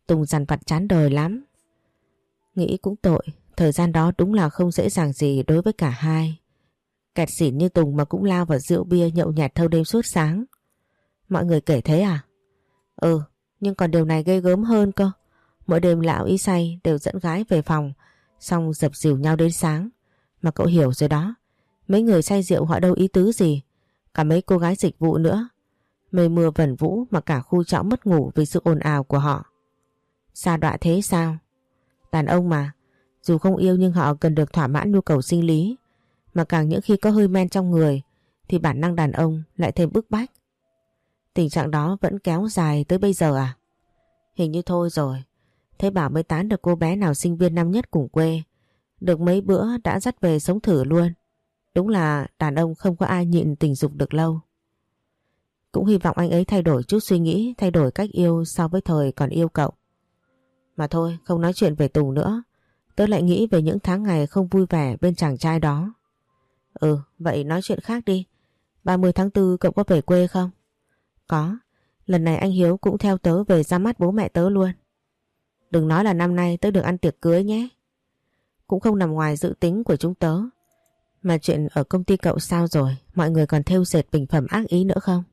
Tùng dằn vặt chán đời lắm. Nghĩ cũng tội, thời gian đó đúng là không dễ dàng gì đối với cả hai. Kẹt xỉn như Tùng mà cũng lao vào rượu bia nhậu nhẹt thâu đêm suốt sáng. Mọi người kể thế à? Ừ, nhưng còn điều này ghê gớm hơn cơ. Mỗi đêm lão ý say đều dẫn gái về phòng, xong dập dìu nhau đến sáng. Mà cậu hiểu rồi đó, mấy người say rượu họ đâu ý tứ gì. Cả mấy cô gái dịch vụ nữa. Mây mưa vẩn vũ mà cả khu trọ mất ngủ vì sự ồn ào của họ. Sa đọa thế sao? Đàn ông mà, dù không yêu nhưng họ cần được thỏa mãn nhu cầu sinh lý. Mà càng những khi có hơi men trong người thì bản năng đàn ông lại thêm bức bách. Tình trạng đó vẫn kéo dài tới bây giờ à? Hình như thôi rồi. Thế bảo mới tán được cô bé nào sinh viên năm nhất cùng quê. Được mấy bữa đã dắt về sống thử luôn. Đúng là đàn ông không có ai nhịn tình dục được lâu. Cũng hy vọng anh ấy thay đổi chút suy nghĩ, thay đổi cách yêu so với thời còn yêu cậu. Mà thôi, không nói chuyện về Tùng nữa. Tớ lại nghĩ về những tháng ngày không vui vẻ bên chàng trai đó. Ừ, vậy nói chuyện khác đi. 30 tháng 4 cậu có về quê không? Có, lần này anh Hiếu cũng theo tớ về ra mắt bố mẹ tớ luôn. Đừng nói là năm nay tớ được ăn tiệc cưới nhé. Cũng không nằm ngoài dự tính của chúng tớ. Mà chuyện ở công ty cậu sao rồi? Mọi người còn thêu dệt bình phẩm ác ý nữa không?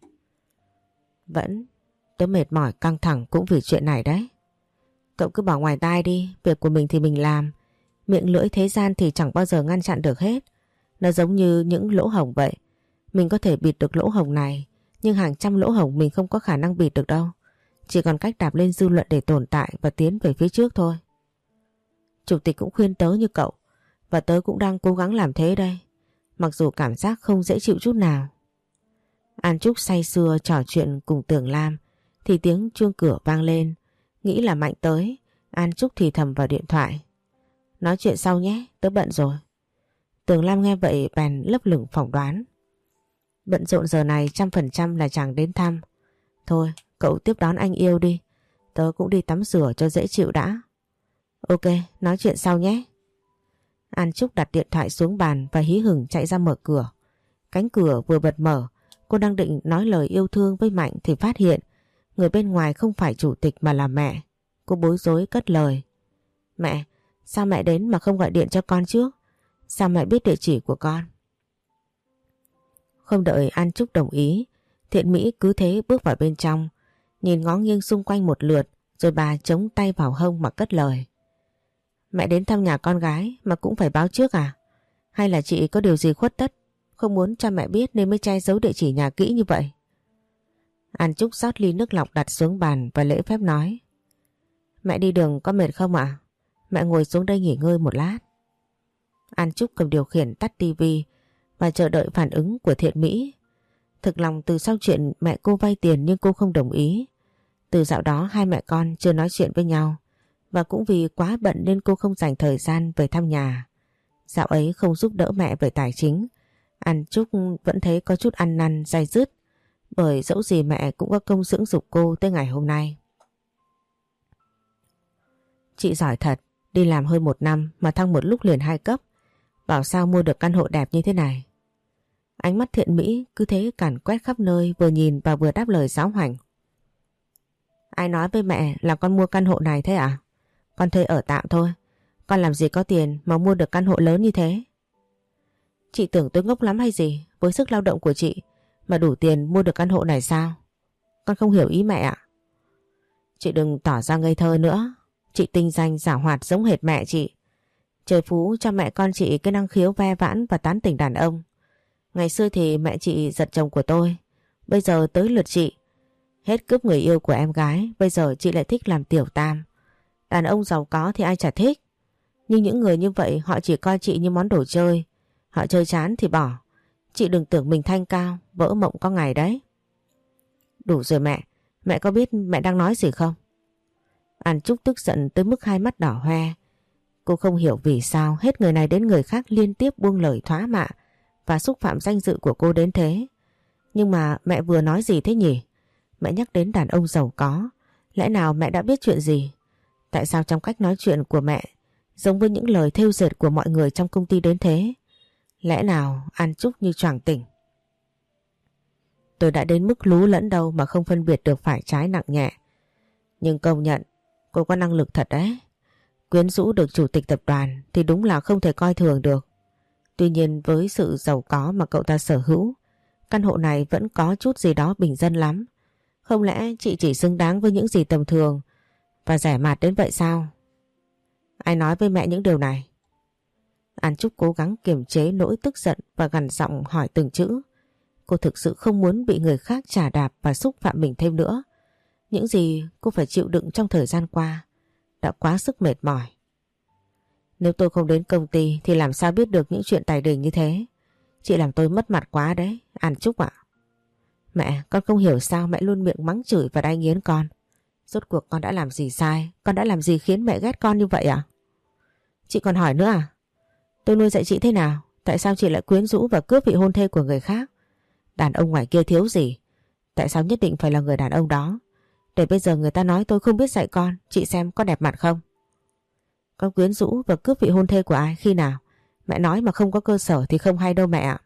Vẫn, tớ mệt mỏi căng thẳng cũng vì chuyện này đấy. Cậu cứ bỏ ngoài tai đi, việc của mình thì mình làm. Miệng lưỡi thế gian thì chẳng bao giờ ngăn chặn được hết. Nó giống như những lỗ hổng vậy. Mình có thể bịt được lỗ hổng này, nhưng hàng trăm lỗ hổng mình không có khả năng bịt được đâu. Chỉ còn cách đạp lên dư luận để tồn tại và tiến về phía trước thôi. Chủ tịch cũng khuyên tớ như cậu, và tớ cũng đang cố gắng làm thế đây. Mặc dù cảm giác không dễ chịu chút nào. An Trúc say sưa trò chuyện cùng Tường Lam thì tiếng chuông cửa vang lên. Nghĩ là Mạnh tới, An Trúc thì thầm vào điện thoại. Nói chuyện sau nhé, tớ bận rồi. Tường Lam nghe vậy bèn lấp lửng phỏng đoán. Bận rộn giờ này 100% là chàng đến thăm. Thôi, cậu tiếp đón anh yêu đi. Tớ cũng đi tắm rửa cho dễ chịu đã. Ok, nói chuyện sau nhé. An Trúc đặt điện thoại xuống bàn và hí hửng chạy ra mở cửa. Cánh cửa vừa bật mở, cô đang định nói lời yêu thương với Mạnh thì phát hiện người bên ngoài không phải chủ tịch mà là mẹ. Cô bối rối cất lời. Mẹ, sao mẹ đến mà không gọi điện cho con trước? Sao mẹ biết địa chỉ của con? Không đợi An Trúc đồng ý, Thiện Mỹ cứ thế bước vào bên trong, nhìn ngó nghiêng xung quanh một lượt rồi bà chống tay vào hông mà cất lời. Mẹ đến thăm nhà con gái mà cũng phải báo trước à? Hay là chị có điều gì khuất tất, không muốn cho mẹ biết nên mới che giấu địa chỉ nhà kỹ như vậy? An Trúc rót ly nước lọc đặt xuống bàn và lễ phép nói. Mẹ đi đường có mệt không ạ? Mẹ ngồi xuống đây nghỉ ngơi một lát. An Trúc cầm điều khiển tắt tivi và chờ đợi phản ứng của Thiện Mỹ. Thực lòng từ sau chuyện mẹ cô vay tiền nhưng cô không đồng ý. Từ dạo đó hai mẹ con chưa nói chuyện với nhau, và cũng vì quá bận nên cô không dành thời gian về thăm nhà. Dạo ấy không giúp đỡ mẹ về tài chính, An Trúc vẫn thấy có chút ăn năn day dứt, bởi dẫu gì mẹ cũng có công dưỡng dục cô tới ngày hôm nay. Chị giỏi thật, đi làm hơn 1 năm mà thăng một lúc liền 2 cấp. Bảo sao mua được căn hộ đẹp như thế này. Ánh mắt Thiện Mỹ cứ thế càn quét khắp nơi, vừa nhìn và vừa đáp lời giáo hoành. Ai nói với mẹ là con mua căn hộ này thế à? Con thuê ở tạm thôi. Con làm gì có tiền mà mua được căn hộ lớn như thế? Chị tưởng tôi ngốc lắm hay gì? Với sức lao động của chị mà đủ tiền mua được căn hộ này sao? Con không hiểu ý mẹ ạ. Chị đừng tỏ ra ngây thơ nữa. Chị tinh danh giảo hoạt giống hệt mẹ chị. Trời phú cho mẹ con chị cái năng khiếu ve vãn và tán tỉnh đàn ông. Ngày xưa thì mẹ chị giật chồng của tôi, bây giờ tới lượt chị. Hết cướp người yêu của em gái, bây giờ chị lại thích làm tiểu tam. Đàn ông giàu có thì ai chả thích. Nhưng những người như vậy họ chỉ coi chị như món đồ chơi. Họ chơi chán thì bỏ. Chị đừng tưởng mình thanh cao, vỡ mộng có ngày đấy. Đủ rồi mẹ, mẹ có biết mẹ đang nói gì không? An Trúc tức giận tới mức hai mắt đỏ hoe. Cô không hiểu vì sao hết người này đến người khác liên tiếp buông lời thóa mạ và xúc phạm danh dự của cô đến thế. Nhưng mà mẹ vừa nói gì thế nhỉ? Mẹ nhắc đến đàn ông giàu có. Lẽ nào mẹ đã biết chuyện gì? Tại sao trong cách nói chuyện của mẹ giống với những lời thêu dệt của mọi người trong công ty đến thế? Lẽ nào An Trúc như choàng tỉnh? Tôi đã đến mức lú lẫn đâu mà không phân biệt được phải trái nặng nhẹ. Nhưng công nhận, Cô có năng lực thật đấy. Quyến rũ được chủ tịch tập đoàn thì đúng là không thể coi thường được. Tuy nhiên với sự giàu có mà cậu ta sở hữu, căn hộ này vẫn có chút gì đó bình dân lắm. Không lẽ chị chỉ xứng đáng với những gì tầm thường và rẻ mạt đến vậy sao? Ai nói với mẹ những điều này? An Trúc cố gắng kiềm chế nỗi tức giận và gằn giọng hỏi từng chữ. Cô thực sự không muốn bị người khác chà đạp và xúc phạm mình thêm nữa. Những gì cô phải chịu đựng trong thời gian qua đã quá sức mệt mỏi. Nếu tôi không đến công ty thì làm sao biết được những chuyện tài đình như thế? Chị làm tôi mất mặt quá đấy, An Trúc ạ. Mẹ, con không hiểu sao mẹ luôn miệng mắng chửi và đay nghiến con. Rốt cuộc con đã làm gì sai? Con đã làm gì khiến mẹ ghét con như vậy à? Chị còn hỏi nữa à? Tôi nuôi dạy chị thế nào? Tại sao chị lại quyến rũ và cướp vị hôn thê của người khác? Đàn ông ngoài kia thiếu gì? Tại sao nhất định phải là người đàn ông đó? Để bây giờ người ta nói tôi không biết dạy con, chị xem có đẹp mặt không? Con quyến rũ và cướp vị hôn thê của ai khi nào? Mẹ nói mà không có cơ sở thì không hay đâu mẹ ạ.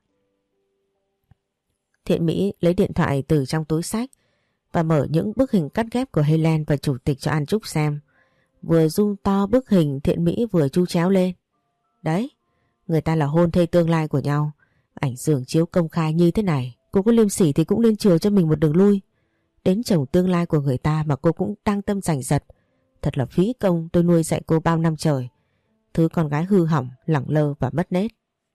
Thiện Mỹ lấy điện thoại từ trong túi xách và mở những bức hình cắt ghép của Helen và chủ tịch cho An Trúc xem. Vừa zoom to bức hình Thiện Mỹ vừa chu chéo lên. Đấy, người ta là hôn thê tương lai của nhau. Ảnh giường chiếu công khai như thế này, cô có liêm sỉ thì cũng nên chừa cho mình một đường lui. Đến chồng tương lai của người ta mà cô cũng đang tâm giành giật. Thật là phí công tôi nuôi dạy cô bao năm trời. Thứ con gái hư hỏng, lẳng lơ và mất nết.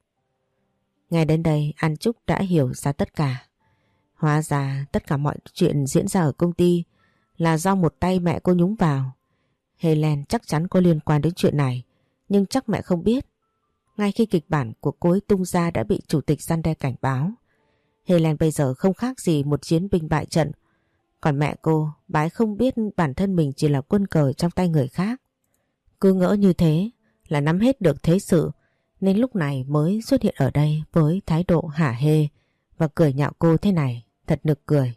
Ngay đến đây An Trúc đã hiểu ra tất cả. Hóa ra tất cả mọi chuyện diễn ra ở công ty là do một tay mẹ cô nhúng vào. Helen chắc chắn có liên quan đến chuyện này, nhưng chắc mẹ không biết. Ngay khi kịch bản của cô ấy tung ra đã bị chủ tịch răn đe cảnh báo. Helen bây giờ không khác gì một chiến binh bại trận. Còn mẹ cô, bà ấy không biết bản thân mình chỉ là quân cờ trong tay người khác. Cứ ngỡ như thế là nắm hết được thế sự, nên lúc này mới xuất hiện ở đây với thái độ hả hê và cười nhạo cô thế này, thật nực cười.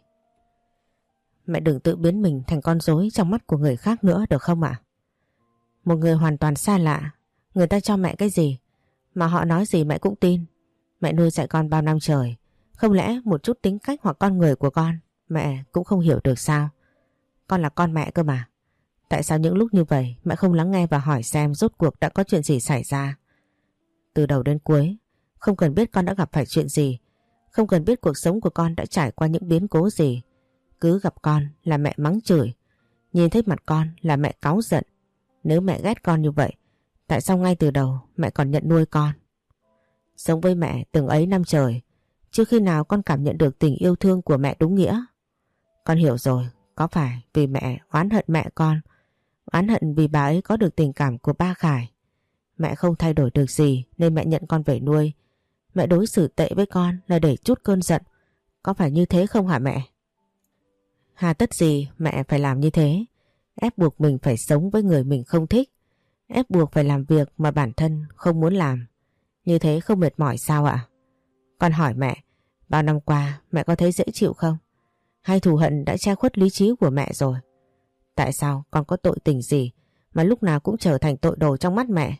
Mẹ đừng tự biến mình thành con rối trong mắt của người khác nữa được không ạ? Một người hoàn toàn xa lạ, người ta cho mẹ cái gì mà họ nói gì mẹ cũng tin. Mẹ nuôi dạy con bao năm trời, không lẽ một chút tính cách hoặc con người của con mẹ cũng không hiểu được sao? Con là con mẹ cơ mà. Tại sao những lúc như vậy mẹ không lắng nghe và hỏi xem rốt cuộc đã có chuyện gì xảy ra? Từ đầu đến cuối, không cần biết con đã gặp phải chuyện gì, không cần biết cuộc sống của con đã trải qua những biến cố gì. Cứ gặp con là mẹ mắng chửi, nhìn thấy mặt con là mẹ cáu giận. Nếu mẹ ghét con như vậy, tại sao ngay từ đầu mẹ còn nhận nuôi con? Sống với mẹ từng ấy năm trời, chưa khi nào con cảm nhận được tình yêu thương của mẹ đúng nghĩa. Con hiểu rồi, có phải vì mẹ oán hận mẹ con, oán hận vì bà ấy có được tình cảm của ba Khải. Mẹ không thay đổi được gì nên mẹ nhận con về nuôi. Mẹ đối xử tệ với con là để trút cơn giận. Có phải như thế không hả mẹ? Hà tất gì mẹ phải làm như thế? Ép buộc mình phải sống với người mình không thích, ép buộc phải làm việc mà bản thân không muốn làm. Như thế không mệt mỏi sao ạ? Con hỏi mẹ, bao năm qua mẹ có thấy dễ chịu không? Hay thù hận đã che khuất lý trí của mẹ rồi? Tại sao con có tội tình gì mà lúc nào cũng trở thành tội đồ trong mắt mẹ?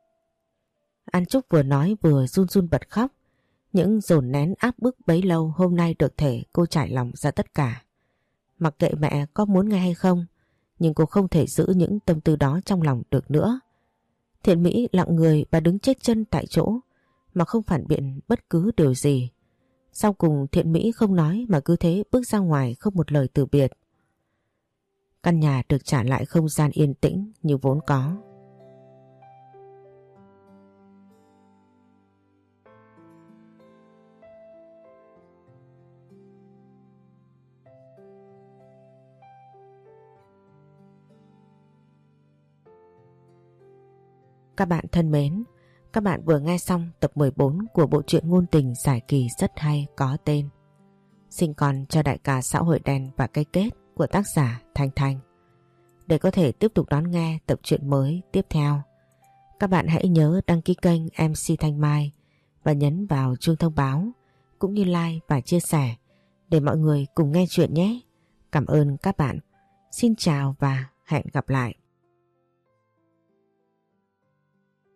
An Trúc vừa nói vừa run run bật khóc. Những dồn nén áp bức bấy lâu hôm nay được thể cô trải lòng ra tất cả. Mặc kệ mẹ có muốn nghe hay không, nhưng cô không thể giữ những tâm tư đó trong lòng được nữa. Thiện Mỹ lặng người và đứng chết chân tại chỗ mà không phản biện bất cứ điều gì. Sau cùng Thiện Mỹ không nói mà cứ thế bước ra ngoài không một lời từ biệt. Căn nhà được trả lại không gian yên tĩnh như vốn có. Các bạn thân mến, các bạn vừa nghe xong tập 14 của bộ truyện ngôn tình giải kỳ rất hay có tên Sinh con cho đại ca xã hội đen và cái kết của tác giả Thanh Thanh. Để có thể tiếp tục đón nghe tập truyện mới tiếp theo, các bạn hãy nhớ đăng ký kênh MC Thanh Mai và nhấn vào chuông thông báo cũng như like và chia sẻ để mọi người cùng nghe chuyện nhé. Cảm ơn các bạn. Xin chào và hẹn gặp lại.